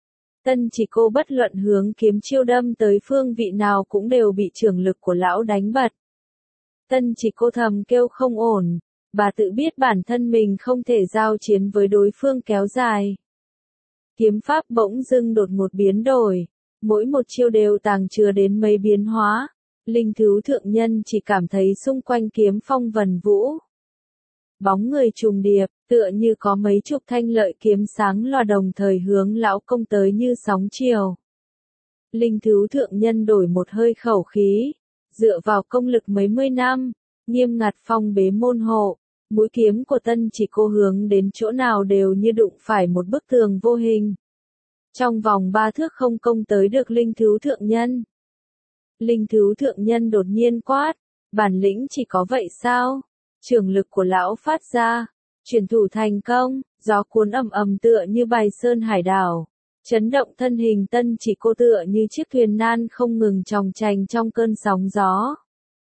Tân Chỉ Cô bất luận hướng kiếm chiêu đâm tới phương vị nào cũng đều bị trưởng lực của lão đánh bật. Tân Chỉ Cô thầm kêu không ổn, bà tự biết bản thân mình không thể giao chiến với đối phương kéo dài. Kiếm pháp bỗng dưng đột ngột biến đổi, mỗi một chiêu đều tàng chứa đến mấy biến hóa. Linh Thứ Thượng Nhân chỉ cảm thấy xung quanh kiếm phong vần vũ, bóng người trùng điệp, tựa như có mấy chục thanh lợi kiếm sáng loa đồng thời hướng lão công tới như sóng chiều. Linh Thứ Thượng Nhân đổi một hơi khẩu khí, dựa vào công lực mấy mươi năm, nghiêm ngặt phong bế môn hộ, mũi kiếm của Tân Chỉ Cô hướng đến chỗ nào đều như đụng phải một bức tường vô hình. Trong vòng ba thước không công tới được Linh Thứ Thượng Nhân. Linh Thứ Thượng Nhân đột nhiên quát, bản lĩnh chỉ có vậy sao? Trường lực của lão phát ra, chuyển thủ thành công, gió cuốn ầm ầm tựa như bài sơn hải đảo, chấn động thân hình Tân Chỉ Cô tựa như chiếc thuyền nan không ngừng chòng chành trong cơn sóng gió.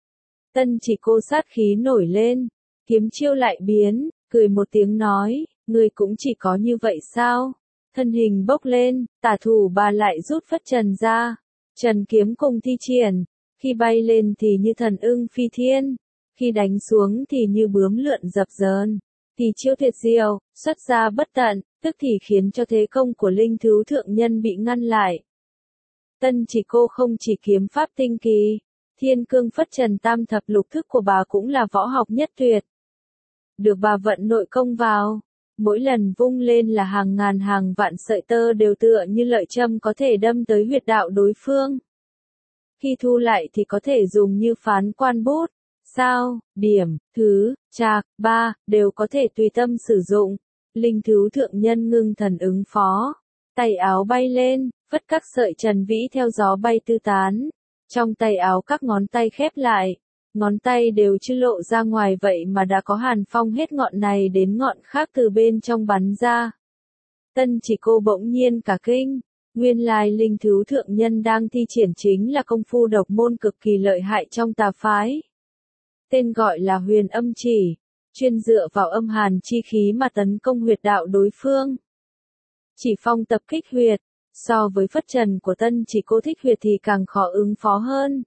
Tân Chỉ Cô sát khí nổi lên, kiếm chiêu lại biến, cười một tiếng nói, ngươi cũng chỉ có như vậy sao? Thân hình bốc lên, tả thủ bà lại rút phất trần ra, trần kiếm cùng thi triển, khi bay lên thì như thần ưng phi thiên, khi đánh xuống thì như bướm lượn dập dờn, thì chiêu tuyệt diệu, xuất ra bất tận, tức thì khiến cho thế công của Linh Thứ Thượng Nhân bị ngăn lại. Tân Chỉ Cô không chỉ kiếm pháp tinh kỳ, thiên cương phất trần tam thập lục thức của bà cũng là võ học nhất tuyệt. Được bà vận nội công vào, mỗi lần vung lên là hàng ngàn hàng vạn sợi tơ đều tựa như lợi châm có thể đâm tới huyệt đạo đối phương. Khi thu lại thì có thể dùng như phán quan bút, sao, điểm, thứ, trạc, ba, đều có thể tùy tâm sử dụng. Linh Thứ Thượng Nhân ngưng thần ứng phó, tay áo bay lên, vất các sợi trần vĩ theo gió bay tứ tán, Trong tay áo các ngón tay khép lại, ngón tay đều chưa lộ ra ngoài vậy mà đã có hàn phong hết ngọn này đến ngọn khác từ bên trong bắn ra. Tân Chỉ Cô bỗng nhiên cả kinh, nguyên lai linh thú thượng nhân đang thi triển chính là công phu độc môn cực kỳ lợi hại trong tà phái. Tên gọi là Huyền Âm Chỉ, chuyên dựa vào âm hàn chi khí mà tấn công huyệt đạo đối phương. Chỉ phong tập kích huyệt, so với phất trần của Tân Chỉ Cô thích huyệt thì càng khó ứng phó hơn.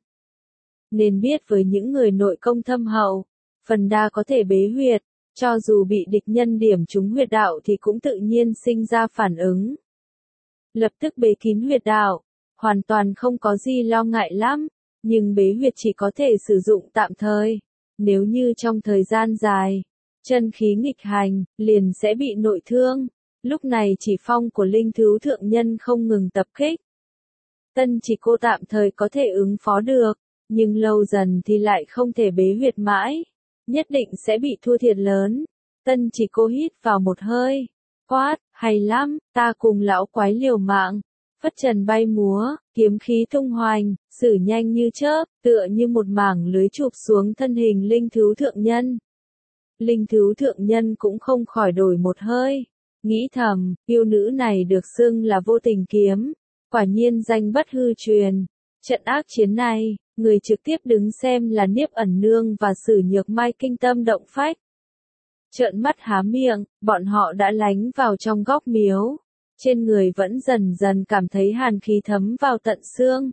Nên biết với những người nội công thâm hậu, phần đa có thể bế huyệt, cho dù bị địch nhân điểm trúng huyệt đạo thì cũng tự nhiên sinh ra phản ứng. Lập tức bế kín huyệt đạo, hoàn toàn không có gì lo ngại lắm, nhưng bế huyệt chỉ có thể sử dụng tạm thời. Nếu như trong thời gian dài, chân khí nghịch hành, liền sẽ bị nội thương. Lúc này chỉ phong của linh thú thượng nhân không ngừng tập kích. Tân Chỉ Cô tạm thời có thể ứng phó được, nhưng lâu dần thì lại không thể bế huyệt mãi, nhất định sẽ bị thua thiệt lớn. Tân Chỉ Cô hít vào một hơi, quát, hay lắm, ta cùng lão quái liều mạng. Phất trần bay múa, kiếm khí tung hoành, xử nhanh như chớp, tựa như một mảng lưới chụp xuống thân hình linh thú thượng nhân. Linh thú thượng nhân cũng không khỏi đổi một hơi, nghĩ thầm, yêu nữ này được xưng là vô tình kiếm, quả nhiên danh bất hư truyền. Trận ác chiến này, người trực tiếp đứng xem là Niếp Ẩn Nương và Sử Nhược Mai kinh tâm động phách. Trợn mắt há miệng, bọn họ đã lánh vào trong góc miếu. Trên người vẫn dần dần cảm thấy hàn khí thấm vào tận xương.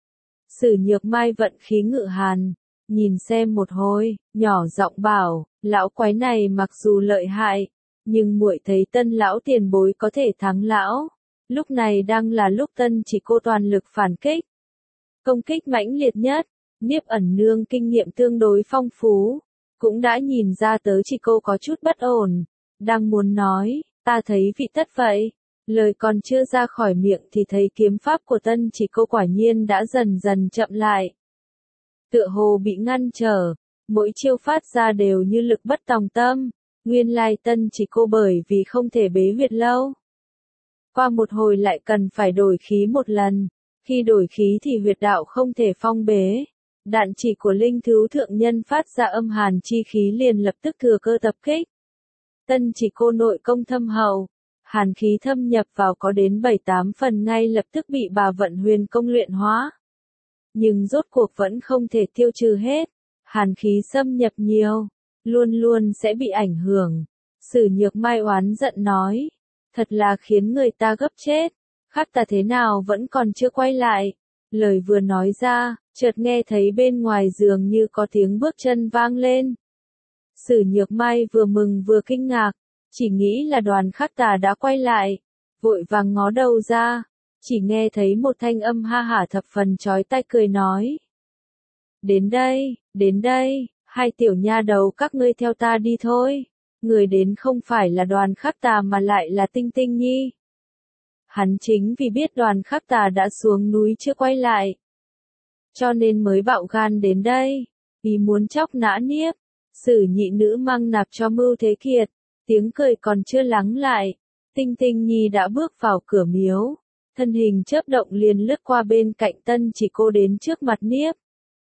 Sử Nhược Mai vận khí ngự hàn, nhìn xem một hồi, nhỏ giọng bảo, lão quái này mặc dù lợi hại, nhưng muội thấy Tân lão tiền bối có thể thắng lão. Lúc này đang là lúc Tân Chỉ Cô toàn lực phản kích. Công kích mãnh liệt nhất, Niếp Ẩn Nương kinh nghiệm tương đối phong phú, cũng đã nhìn ra tới Chỉ Cô có chút bất ổn, đang muốn nói, ta thấy vị tất vậy. Lời còn chưa ra khỏi miệng thì thấy kiếm pháp của Tân Chỉ Cô quả nhiên đã dần dần chậm lại. Tựa hồ bị ngăn trở, mỗi chiêu phát ra đều như lực bất tòng tâm, nguyên lai Tân Chỉ Cô bởi vì không thể bế huyệt lâu. Qua một hồi lại cần phải đổi khí một lần, khi đổi khí thì huyệt đạo không thể phong bế. Đạn chỉ của linh thú thượng nhân phát ra âm hàn chi khí liền lập tức thừa cơ tập kích. Tân Chỉ Cô nội công thâm hậu, hàn khí thâm nhập vào có đến bảy tám phần ngay lập tức bị bà vận huyền công luyện hóa. Nhưng rốt cuộc vẫn không thể tiêu trừ hết, hàn khí xâm nhập nhiều, luôn luôn sẽ bị ảnh hưởng. Sử Nhược Mai oán giận nói, thật là khiến người ta gấp chết, khác ta thế nào vẫn còn chưa quay lại. Lời vừa nói ra, chợt nghe thấy bên ngoài giường như có tiếng bước chân vang lên. Sử Nhược Mai vừa mừng vừa kinh ngạc, chỉ nghĩ là Đoàn Khắc Tà đã quay lại, vội vàng ngó đầu ra, chỉ nghe thấy một thanh âm ha hả thập phần chói tai cười nói. Đến đây, đến đây, hai tiểu nha đầu các ngươi theo ta đi thôi, người đến không phải là Đoàn Khắc Tà mà lại là Tinh Tinh Nhi. Hắn chính vì biết Đoàn Khắc Tà đã xuống núi chưa quay lại, cho nên mới bạo gan đến đây, vì muốn chóc nã Niếp, Sử nhị nữ mang nạp cho Mưu Thế Kiệt. Tiếng cười còn chưa lắng lại, Tinh Tinh Nhi đã bước vào cửa miếu, thân hình chớp động liền lướt qua bên cạnh Tân Chỉ Cô đến trước mặt Niếp.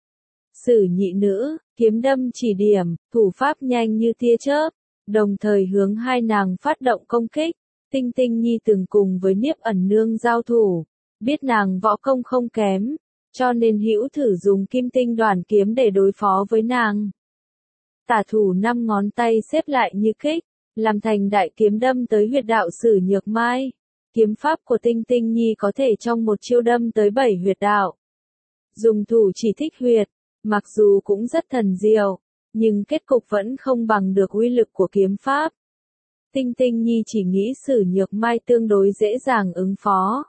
Sử nhị nữ, kiếm đâm chỉ điểm, thủ pháp nhanh như tia chớp, đồng thời hướng hai nàng phát động công kích. Tinh Tinh Nhi từng cùng với Niếp Ẩn Nương giao thủ, biết nàng võ công không kém, cho nên hữu thử dùng Kim Tinh Đoàn kiếm để đối phó với nàng. Tả thủ năm ngón tay xếp lại như kích, làm thành đại kiếm đâm tới huyệt đạo Sử Nhược Mai. Kiếm pháp của Tinh Tinh Nhi có thể trong một chiêu đâm tới bảy huyệt đạo. Dùng thủ chỉ thích huyệt, mặc dù cũng rất thần diệu, nhưng kết cục vẫn không bằng được uy lực của kiếm pháp. Tinh Tinh Nhi chỉ nghĩ Sử Nhược Mai tương đối dễ dàng ứng phó.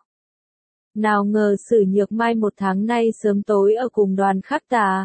Nào ngờ Sử Nhược Mai một tháng nay sớm tối ở cùng Đoàn Khắc Tà.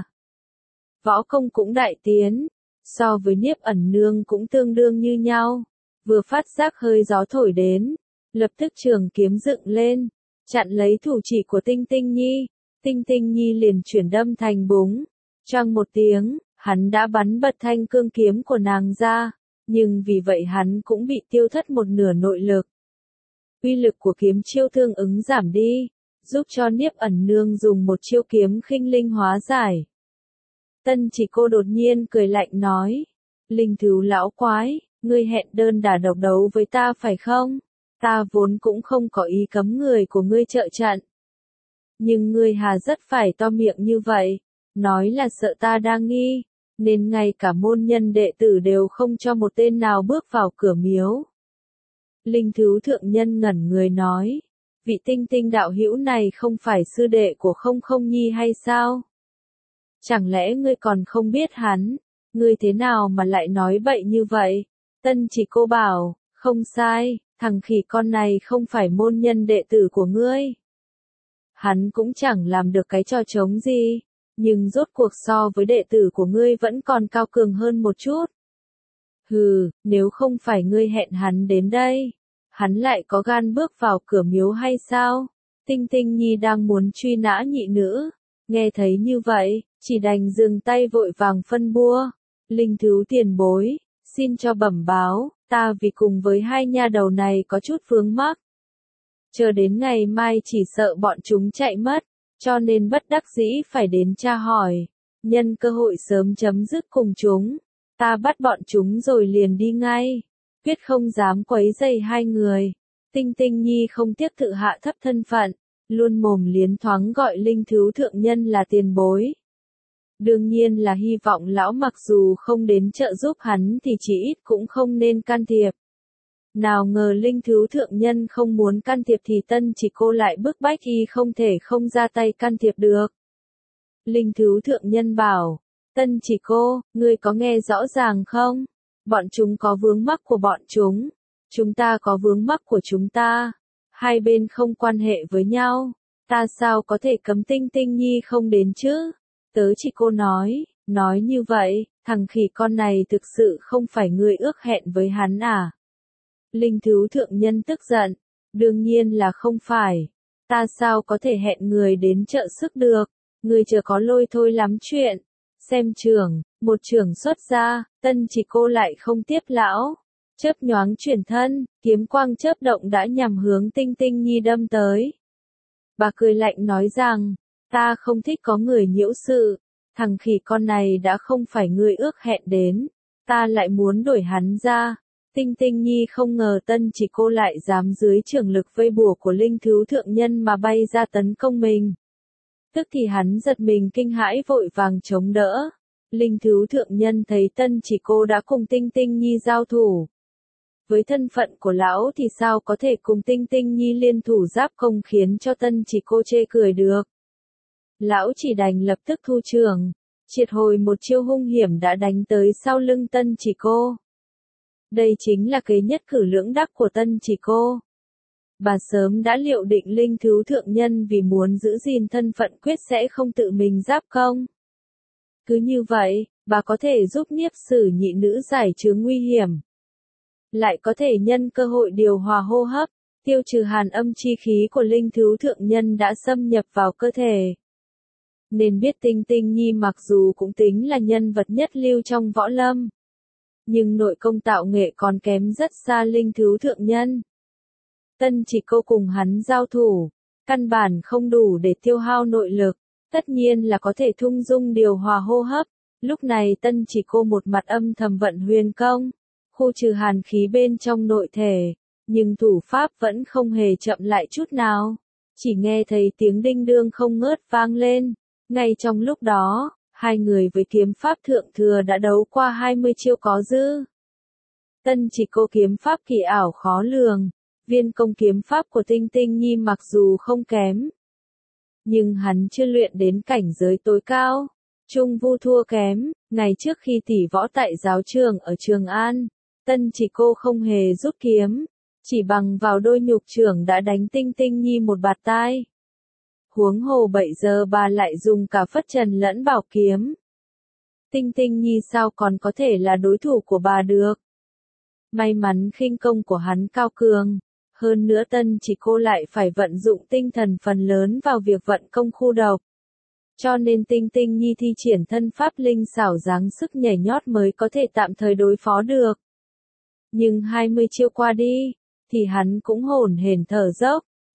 Võ công cũng đại tiến, so với Niếp Ẩn Nương cũng tương đương như nhau. Vừa phát giác hơi gió thổi đến, lập tức trường kiếm dựng lên, chặn lấy thủ chỉ của Tinh Tinh Nhi. Tinh Tinh Nhi liền chuyển đâm thành búng. Choang một tiếng, hắn đã bắn bật thanh cương kiếm của nàng ra, nhưng vì vậy hắn cũng bị tiêu thất một nửa nội lực. Uy lực của kiếm chiêu tương ứng giảm đi, giúp cho Niếp Ẩn Nương dùng một chiêu kiếm khinh linh hóa giải. Tân Chỉ Cô đột nhiên cười lạnh nói, Linh Thú lão quái, ngươi hẹn đơn đả độc đấu với ta phải không? Ta vốn cũng không có ý cấm người của ngươi trợ trận. Nhưng ngươi hà rất phải to miệng như vậy, nói là sợ ta đa nghi, nên ngay cả môn nhân đệ tử đều không cho một tên nào bước vào cửa miếu. Linh Thú thượng nhân ngẩn người nói, vị Tinh Tinh đạo hữu này không phải sư đệ của Không Không Nhi hay sao? Chẳng lẽ ngươi còn không biết hắn, ngươi thế nào mà lại nói bậy như vậy? Tân Chỉ Cô bảo, không sai, thằng khỉ con này không phải môn nhân đệ tử của ngươi. Hắn cũng chẳng làm được cái trò trống gì, nhưng rốt cuộc so với đệ tử của ngươi vẫn còn cao cường hơn một chút. Hừ, nếu không phải ngươi hẹn hắn đến đây, hắn lại có gan bước vào cửa miếu hay sao? Tinh Tinh Nhi đang muốn truy nã nhị nữ, nghe thấy như vậy, chỉ đành dừng tay vội vàng phân bua. Linh Thú tiền bối, xin cho bẩm báo, ta vì cùng với hai nha đầu này có chút vướng mắc. Chờ đến ngày mai chỉ sợ bọn chúng chạy mất, cho nên bất đắc dĩ phải đến tra hỏi. Nhân cơ hội sớm chấm dứt cùng chúng, ta bắt bọn chúng rồi liền đi ngay, quyết không dám quấy rầy hai người. Tinh Tinh Nhi không tiếc tự hạ thấp thân phận, luôn mồm liến thoáng gọi Linh Thú thượng nhân là tiền bối. Đương nhiên là hy vọng lão mặc dù không đến trợ giúp hắn thì chỉ ít cũng không nên can thiệp. Nào ngờ Linh Thú thượng nhân không muốn can thiệp thì Tân Chỉ Cô lại bức bách y không thể không ra tay can thiệp được. Linh Thú thượng nhân bảo, Tân Chỉ Cô, ngươi có nghe rõ ràng không? Bọn chúng có vướng mắc của bọn chúng, chúng ta có vướng mắc của chúng ta, hai bên không quan hệ với nhau, ta sao có thể cấm Tinh Tinh Nhi không đến chứ? Tớ Chỉ Cô nói, nói như vậy, thằng khỉ con này thực sự không phải ngươi ước hẹn với hắn à? Linh Thú thượng nhân tức giận, đương nhiên là không phải, ta sao có thể hẹn người đến trợ sức được, người chờ có lôi thôi lắm chuyện. Xem trưởng, một trưởng xuất ra, Tân Chỉ Cô lại không tiếp lão, chớp nhoáng chuyển thân, kiếm quang chớp động đã nhằm hướng Tinh Tinh Nhi đâm tới. Bà cười lạnh nói rằng, ta không thích có người nhiễu sự, thằng khỉ con này đã không phải người ước hẹn đến, ta lại muốn đuổi hắn ra. Tinh Tinh Nhi không ngờ Tân Chỉ Cô lại dám dưới trưởng lực vây bùa của Linh Thú thượng nhân mà bay ra tấn công mình. Tức thì hắn giật mình kinh hãi vội vàng chống đỡ. Linh Thú thượng nhân thấy Tân Chỉ Cô đã cùng Tinh Tinh Nhi giao thủ. Với thân phận của lão thì sao có thể cùng Tinh Tinh Nhi liên thủ giáp công khiến cho Tân Chỉ Cô chê cười được. Lão chỉ đành lập tức thu trường, triệt hồi một chiêu hung hiểm đã đánh tới sau lưng Tân Chỉ Cô. Đây chính là kế nhất cử lưỡng đắc của Tân Chỉ Cô. Bà sớm đã liệu định Linh Thú thượng nhân vì muốn giữ gìn thân phận quyết sẽ không tự mình giáp công. Cứ như vậy, bà có thể giúp Niếp Sử nhị nữ giải trừ nguy hiểm. Lại có thể nhân cơ hội điều hòa hô hấp, tiêu trừ hàn âm chi khí của Linh Thú thượng nhân đã xâm nhập vào cơ thể. Nên biết Tinh Tinh Nhi mặc dù cũng tính là nhân vật nhất lưu trong võ lâm, nhưng nội công tạo nghệ còn kém rất xa Linh Thú thượng nhân. Tân Chỉ Cô cùng hắn giao thủ, căn bản không đủ để tiêu hao nội lực, tất nhiên là có thể thung dung điều hòa hô hấp. Lúc này Tân Chỉ Cô một mặt âm thầm vận huyền công, khu trừ hàn khí bên trong nội thể, nhưng thủ pháp vẫn không hề chậm lại chút nào. Chỉ nghe thấy tiếng đinh đương không ngớt vang lên. Ngay trong lúc đó, hai người với kiếm pháp thượng thừa đã đấu qua hai mươi chiêu có dư. Tân Chỉ Cô kiếm pháp kỳ ảo khó lường, viên công kiếm pháp của Tinh Tinh Nhi mặc dù không kém, nhưng hắn chưa luyện đến cảnh giới tối cao. Trung Vu thua kém, ngày trước khi tỷ võ tại giáo trường ở Trường An, Tân Chỉ Cô không hề rút kiếm, chỉ bằng vào đôi nhục trưởng đã đánh Tinh Tinh Nhi một bạt tai. Huống hồ bây giờ bà lại dùng cả phất trần lẫn bảo kiếm. Tinh Tinh Nhi sao còn có thể là đối thủ của bà được. May mắn khinh công của hắn cao cường, hơn nữa Tân Chỉ Cô lại phải vận dụng tinh thần phần lớn vào việc vận công khu độc. Cho nên Tinh Tinh Nhi thi triển thân pháp linh xảo dáng sức nhảy nhót mới có thể tạm thời đối phó được. Nhưng hai mươi chiêu qua đi, thì hắn cũng hổn hển thở dốc,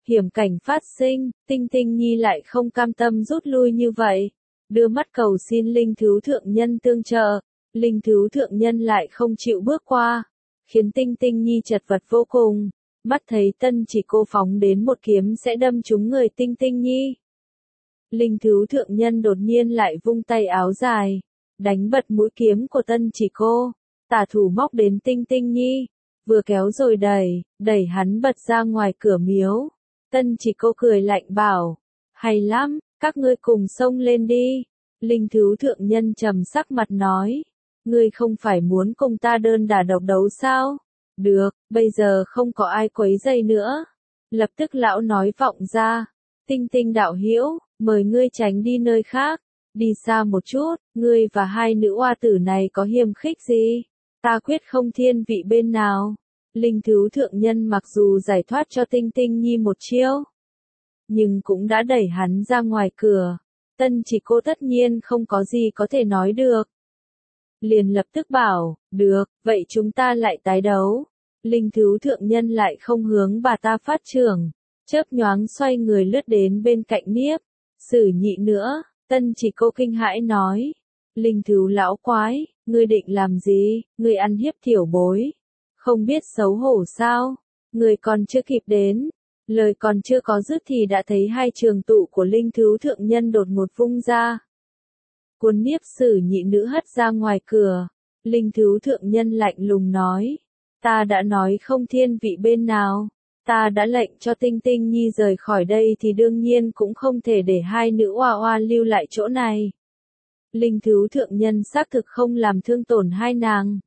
Hiểm cảnh phát sinh, Tinh Tinh Nhi lại không cam tâm rút lui như vậy. Đưa mắt cầu xin linh thú thượng nhân tương trợ. Linh thú thượng nhân lại không chịu bước qua. Khiến Tinh Tinh Nhi chật vật vô cùng. Mắt thấy Tân Chỉ Cô phóng đến một kiếm sẽ đâm trúng người Tinh Tinh Nhi. Linh thú thượng nhân đột nhiên lại vung tay áo dài. Đánh bật mũi kiếm của Tân Chỉ Cô. Tả thủ móc đến Tinh Tinh Nhi. Vừa kéo rồi đẩy, đẩy hắn bật ra ngoài cửa miếu. Tân Chỉ Cô cười lạnh bảo. Hay lắm, các ngươi cùng xông lên đi. Linh thú thượng nhân trầm sắc mặt nói. Ngươi không phải muốn cùng ta đơn đả độc đấu sao? Được, bây giờ không có ai quấy rầy nữa. Lập tức lão nói vọng ra. Tinh Tinh đạo hữu, mời ngươi tránh đi nơi khác. Đi xa một chút, ngươi và hai nữ oa tử này có hiềm khích gì? Ta quyết không thiên vị bên nào. Linh thú thượng nhân mặc dù giải thoát cho Tinh Tinh Nhi một chiêu, nhưng cũng đã đẩy hắn ra ngoài cửa. Tân Chỉ Cô tất nhiên không có gì có thể nói được. Liền lập tức bảo, được, vậy chúng ta lại tái đấu. Linh thú thượng nhân lại không hướng bà ta phát trưởng. Chớp nhoáng xoay người lướt đến bên cạnh Niếp. Sử Nhị nữa, Tân Chỉ Cô kinh hãi nói. Linh thú lão quái, ngươi định làm gì, ngươi ăn hiếp tiểu bối. Không biết xấu hổ sao, ngươi còn chưa kịp đến. Lời còn chưa có dứt thì đã thấy hai trường tụ của linh thú thượng nhân đột ngột vung ra. Cuốn Niếp Sử Nhị nữ hất ra ngoài cửa. Linh thú thượng nhân lạnh lùng nói. Ta đã nói không thiên vị bên nào. Ta đã lệnh cho Tinh Tinh Nhi rời khỏi đây thì đương nhiên cũng không thể để hai nữ oa oa lưu lại chỗ này. Linh thú thượng nhân xác thực không làm thương tổn hai nàng.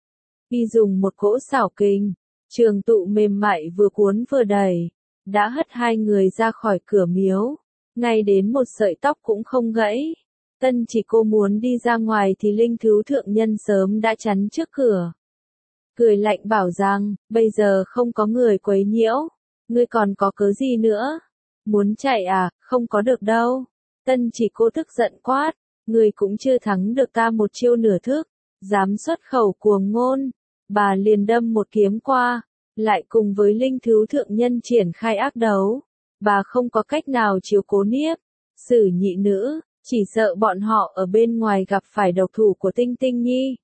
Y dùng một cỗ xảo kình, trường tụ mềm mại vừa cuốn vừa đẩy, đã hất hai người ra khỏi cửa miếu, ngay đến một sợi tóc cũng không gãy. Tân Chỉ Cô muốn đi ra ngoài thì linh thú thượng nhân sớm đã chắn trước cửa. Cười lạnh bảo rằng, bây giờ không có người quấy nhiễu, ngươi còn có cớ gì nữa? Muốn chạy à, không có được đâu. Tân Chỉ Cô tức giận quát, ngươi cũng chưa thắng được ta một chiêu nửa thức, dám xuất khẩu cuồng ngôn. Bà liền đâm một kiếm qua, lại cùng với linh thú thượng nhân triển khai ác đấu. Bà không có cách nào chiếu cố Niếp Sử Nhị nữ, chỉ sợ bọn họ ở bên ngoài gặp phải độc thủ của Tinh Tinh Nhi.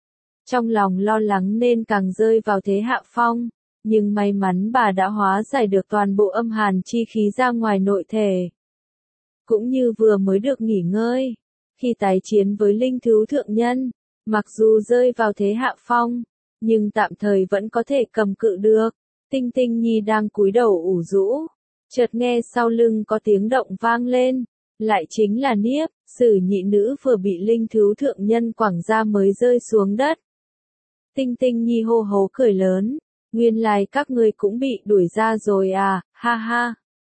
Trong lòng lo lắng nên càng rơi vào thế hạ phong, nhưng may mắn bà đã hóa giải được toàn bộ âm hàn chi khí ra ngoài nội thể. Cũng như vừa mới được nghỉ ngơi, khi tái chiến với linh thú thượng nhân, mặc dù rơi vào thế hạ phong, nhưng tạm thời vẫn có thể cầm cự được. Tinh Tinh Nhi đang cúi đầu ủ rũ, chợt nghe sau lưng có tiếng động vang lên, lại chính là Niếp Sử Nhị nữ vừa bị linh thú thượng nhân quẳng ra mới rơi xuống đất. Tinh Tinh Nhi hô hố cười lớn, nguyên lai các ngươi cũng bị đuổi ra rồi à, ha ha.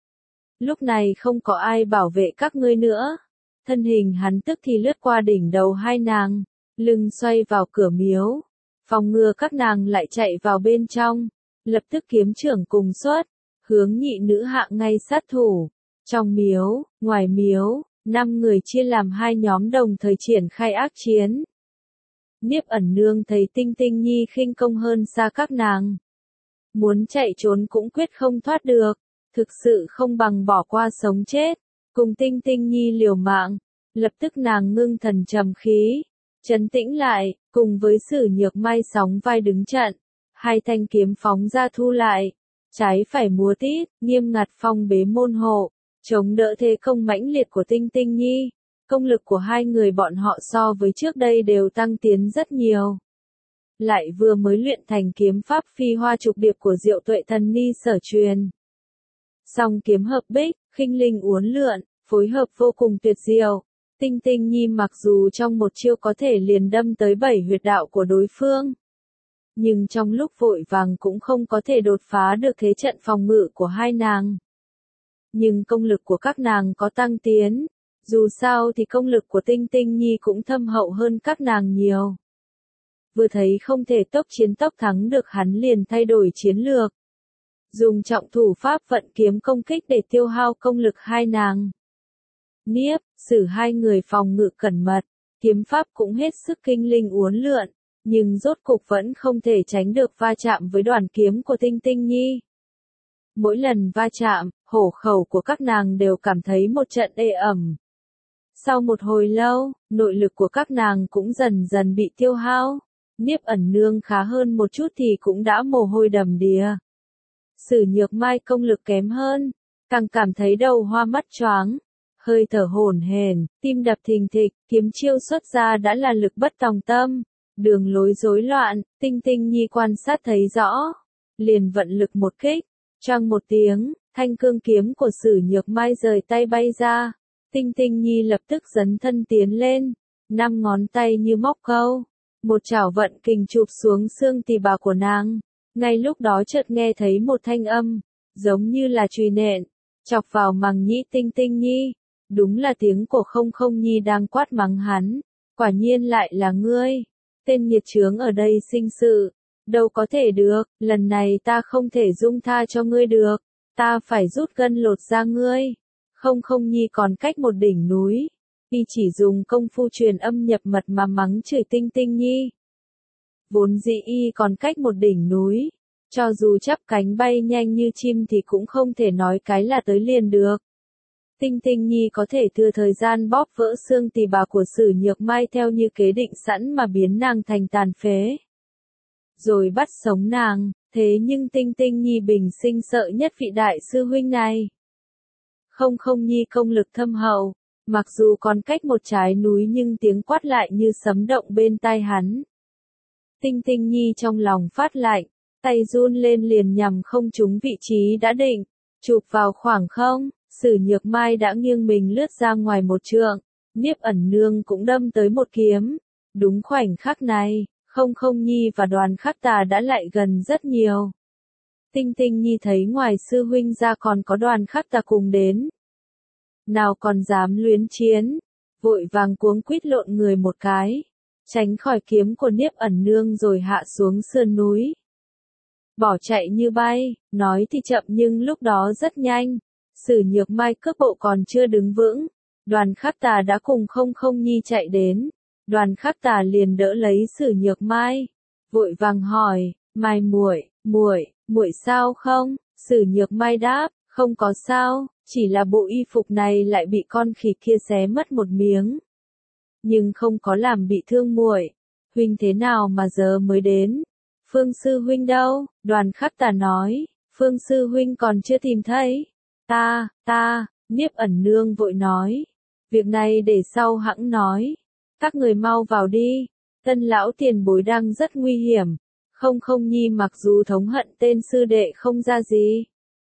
Lúc này không có ai bảo vệ các ngươi nữa. Thân hình hắn tức thì lướt qua đỉnh đầu hai nàng, lưng xoay vào cửa miếu, phòng ngừa các nàng lại chạy vào bên trong, lập tức kiếm trưởng cùng xuất, hướng nhị nữ hạng ngay sát thủ. Trong miếu, ngoài miếu, năm người chia làm hai nhóm đồng thời triển khai ác chiến. Niếp Ẩn Nương thấy Tinh Tinh Nhi khinh công hơn xa các nàng, muốn chạy trốn cũng quyết không thoát được, thực sự không bằng bỏ qua sống chết, cùng Tinh Tinh Nhi liều mạng. Lập tức nàng ngưng thần trầm khí, trấn tĩnh lại, cùng với Sử Nhược Mai sóng vai đứng trận, hai thanh kiếm phóng ra thu lại, trái phải múa tít, nghiêm ngặt phong bế môn hộ, chống đỡ thế công mãnh liệt của Tinh Tinh Nhi. Công lực của hai người bọn họ so với trước đây đều tăng tiến rất nhiều. Lại vừa mới luyện thành kiếm pháp phi hoa trục điệp của Diệu Tuệ Thần Ni sở truyền. Song kiếm hợp bích, khinh linh uốn lượn, phối hợp vô cùng tuyệt diệu. Tinh Tinh Nhi mặc dù trong một chiêu có thể liền đâm tới bảy huyệt đạo của đối phương, nhưng trong lúc vội vàng cũng không có thể đột phá được thế trận phòng ngự của hai nàng. Nhưng công lực của các nàng có tăng tiến, dù sao thì công lực của Tinh Tinh Nhi cũng thâm hậu hơn các nàng nhiều. Vừa thấy không thể tốc chiến tốc thắng được hắn liền thay đổi chiến lược, dùng trọng thủ pháp vận kiếm công kích để tiêu hao công lực hai nàng. Niếp Sử hai người phòng ngự cẩn mật, kiếm pháp cũng hết sức kinh linh uốn lượn, nhưng rốt cục vẫn không thể tránh được va chạm với đoàn kiếm của Tinh Tinh Nhi. Mỗi lần va chạm, hổ khẩu của các nàng đều cảm thấy một trận ê ẩm. Sau một hồi lâu, nội lực của các nàng cũng dần dần bị tiêu hao. Niếp ẩn nương khá hơn một chút thì cũng đã mồ hôi đầm đìa. Sử Nhược Mai công lực kém hơn, càng cảm thấy đầu hoa mắt choáng, hơi thở hổn hển, tim đập thình thịch, kiếm chiêu xuất ra đã là lực bất tòng tâm, đường lối rối loạn. Tinh Tinh Nhi quan sát thấy rõ, liền vận lực một kích, choang một tiếng, thanh cương kiếm của Sử Nhược Mai rời tay bay ra. Tinh Tinh Nhi lập tức dấn thân tiến lên, năm ngón tay như móc câu, một chảo vận kình chụp xuống xương tỳ bà của nàng. Ngay lúc đó chợt nghe thấy một thanh âm, giống như là chùy nện, chọc vào màng nhĩ Tinh Tinh Nhi. Đúng là tiếng của Không Không Nhi đang quát mắng hắn, quả nhiên lại là ngươi, tên nghiệt chướng ở đây sinh sự, đâu có thể được, lần này ta không thể dung tha cho ngươi được, ta phải rút gân lột da ngươi. Không Không Nhi còn cách một đỉnh núi, y chỉ dùng công phu truyền âm nhập mật mà mắng chửi Tinh Tinh Nhi. Vốn dĩ y còn cách một đỉnh núi, cho dù chắp cánh bay nhanh như chim thì cũng không thể nói cái là tới liền được. Tinh Tinh Nhi có thể thừa thời gian bóp vỡ xương tỳ bà của Sử Nhược Mai theo như kế định sẵn mà biến nàng thành tàn phế, rồi bắt sống nàng, thế nhưng Tinh Tinh Nhi bình sinh sợ nhất vị đại sư huynh này. Không Không Nhi công lực thâm hậu, mặc dù còn cách một trái núi nhưng tiếng quát lại như sấm động bên tai hắn. Tinh Tinh Nhi trong lòng phát lạnh, tay run lên liền nhằm không trúng vị trí đã định, chụp vào khoảng không. Sử Nhược Mai đã nghiêng mình lướt ra ngoài một trượng, Niếp ẩn nương cũng đâm tới một kiếm. Đúng khoảnh khắc này, Không Không Nhi và Đoàn Khắc Tà đã lại gần rất nhiều. Tinh Tinh Nhi thấy ngoài sư huynh ra còn có Đoàn Khắc Tà cùng đến, nào còn dám luyến chiến, vội vàng cuống quýt lộn người một cái, tránh khỏi kiếm của Niếp ẩn nương rồi hạ xuống sườn núi. Bỏ chạy như bay, nói thì chậm nhưng lúc đó rất nhanh. Sử Nhược Mai cước bộ còn chưa đứng vững, Đoàn Khắc Tà đã cùng Không Không Nhi chạy đến. Đoàn Khắc Tà liền đỡ lấy Sử Nhược Mai, vội vàng hỏi, Mai muội, muội, muội sao không? Sử Nhược Mai đáp, không có sao, chỉ là bộ y phục này lại bị con khỉ kia xé mất một miếng, nhưng không có làm bị thương muội. Huynh thế nào mà giờ mới đến? Phương sư huynh đâu? Đoàn Khắc Tà nói, Phương sư huynh còn chưa tìm thấy. Ta, ta, Niếp ẩn nương vội nói, việc này để sau hẵng nói, các người mau vào đi, Tân lão tiền bối đang rất nguy hiểm. Không Không Nhi mặc dù thống hận tên sư đệ không ra gì,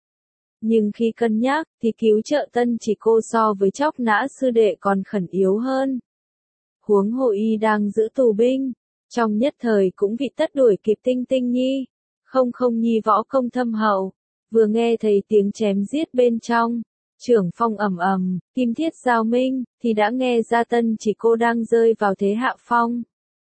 nhưng khi cân nhắc thì cứu trợ Tân Chỉ Cô so với chóc nã sư đệ còn khẩn yếu hơn. Huống hồ y đang giữ tù binh, trong nhất thời cũng bị tất đuổi kịp Tinh Tinh Nhi. Không Không Nhi võ công thâm hậu, vừa nghe thấy tiếng chém giết bên trong, trưởng phong ầm ầm, kim thiết giao minh, thì đã nghe ra Tân Chỉ Cô đang rơi vào thế hạ phong.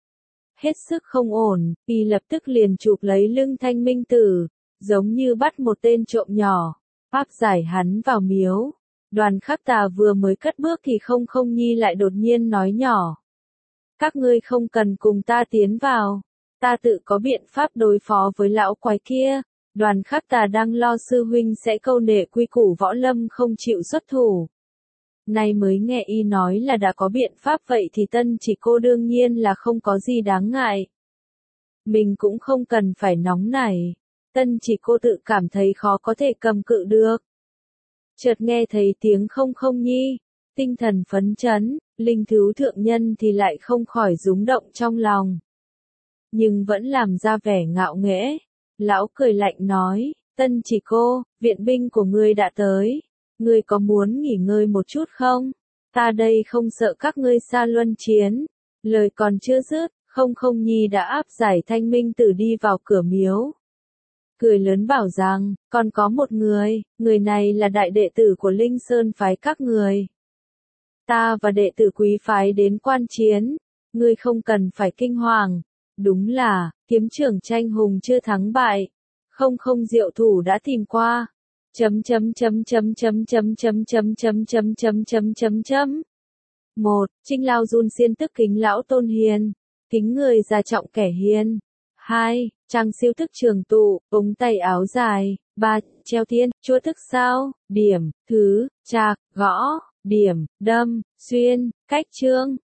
Hết sức không ổn, y lập tức liền chụp lấy lưng Thanh Minh Tử, giống như bắt một tên trộm nhỏ, áp giải hắn vào miếu. Đoàn Khắc Tà vừa mới cất bước thì Không Không Nhi lại đột nhiên nói nhỏ, các ngươi không cần cùng ta tiến vào, ta tự có biện pháp đối phó với lão quái kia. Đoàn Khắc Tà đang lo sư huynh sẽ câu nệ quy củ võ lâm không chịu xuất thủ. Nay mới nghe y nói là đã có biện pháp vậy thì Tân Chỉ Cô đương nhiên là không có gì đáng ngại. Mình cũng không cần phải nóng nảy. Tân Chỉ Cô tự cảm thấy khó có thể cầm cự được. Chợt nghe thấy tiếng Không Không Nhi, tinh thần phấn chấn, linh thú thượng nhân thì lại không khỏi rúng động trong lòng. Nhưng vẫn làm ra vẻ ngạo nghễ. Lão cười lạnh nói, Tân Chỉ Cô, viện binh của ngươi đã tới. Ngươi có muốn nghỉ ngơi một chút không? Ta đây không sợ các ngươi xa luân chiến. Lời còn chưa dứt, Không Không Nhi đã áp giải Thanh Minh Tử đi vào cửa miếu. Cười lớn bảo rằng, còn có một người, người này là đại đệ tử của Linh Sơn phái các người. Ta và đệ tử quý phái đến quan chiến, ngươi không cần phải kinh hoàng. Đúng là, kiếm trưởng tranh hùng chưa thắng bại. Không Không diệu thủ đã tìm qua. Chấm chấm chấm chấm chấm chấm chấm chấm chấm chấm chấm chấm chấm chấm. Một, Trinh Lao run xiên tức kính lão tôn hiền, kính người già trọng kẻ hiền. Hai, Trang siêu thức trường tụ, ống tay áo dài, ba. Treo thiên, chúa thức sao, điểm, thứ, chạc, gõ, điểm, đâm, xuyên, cách chương.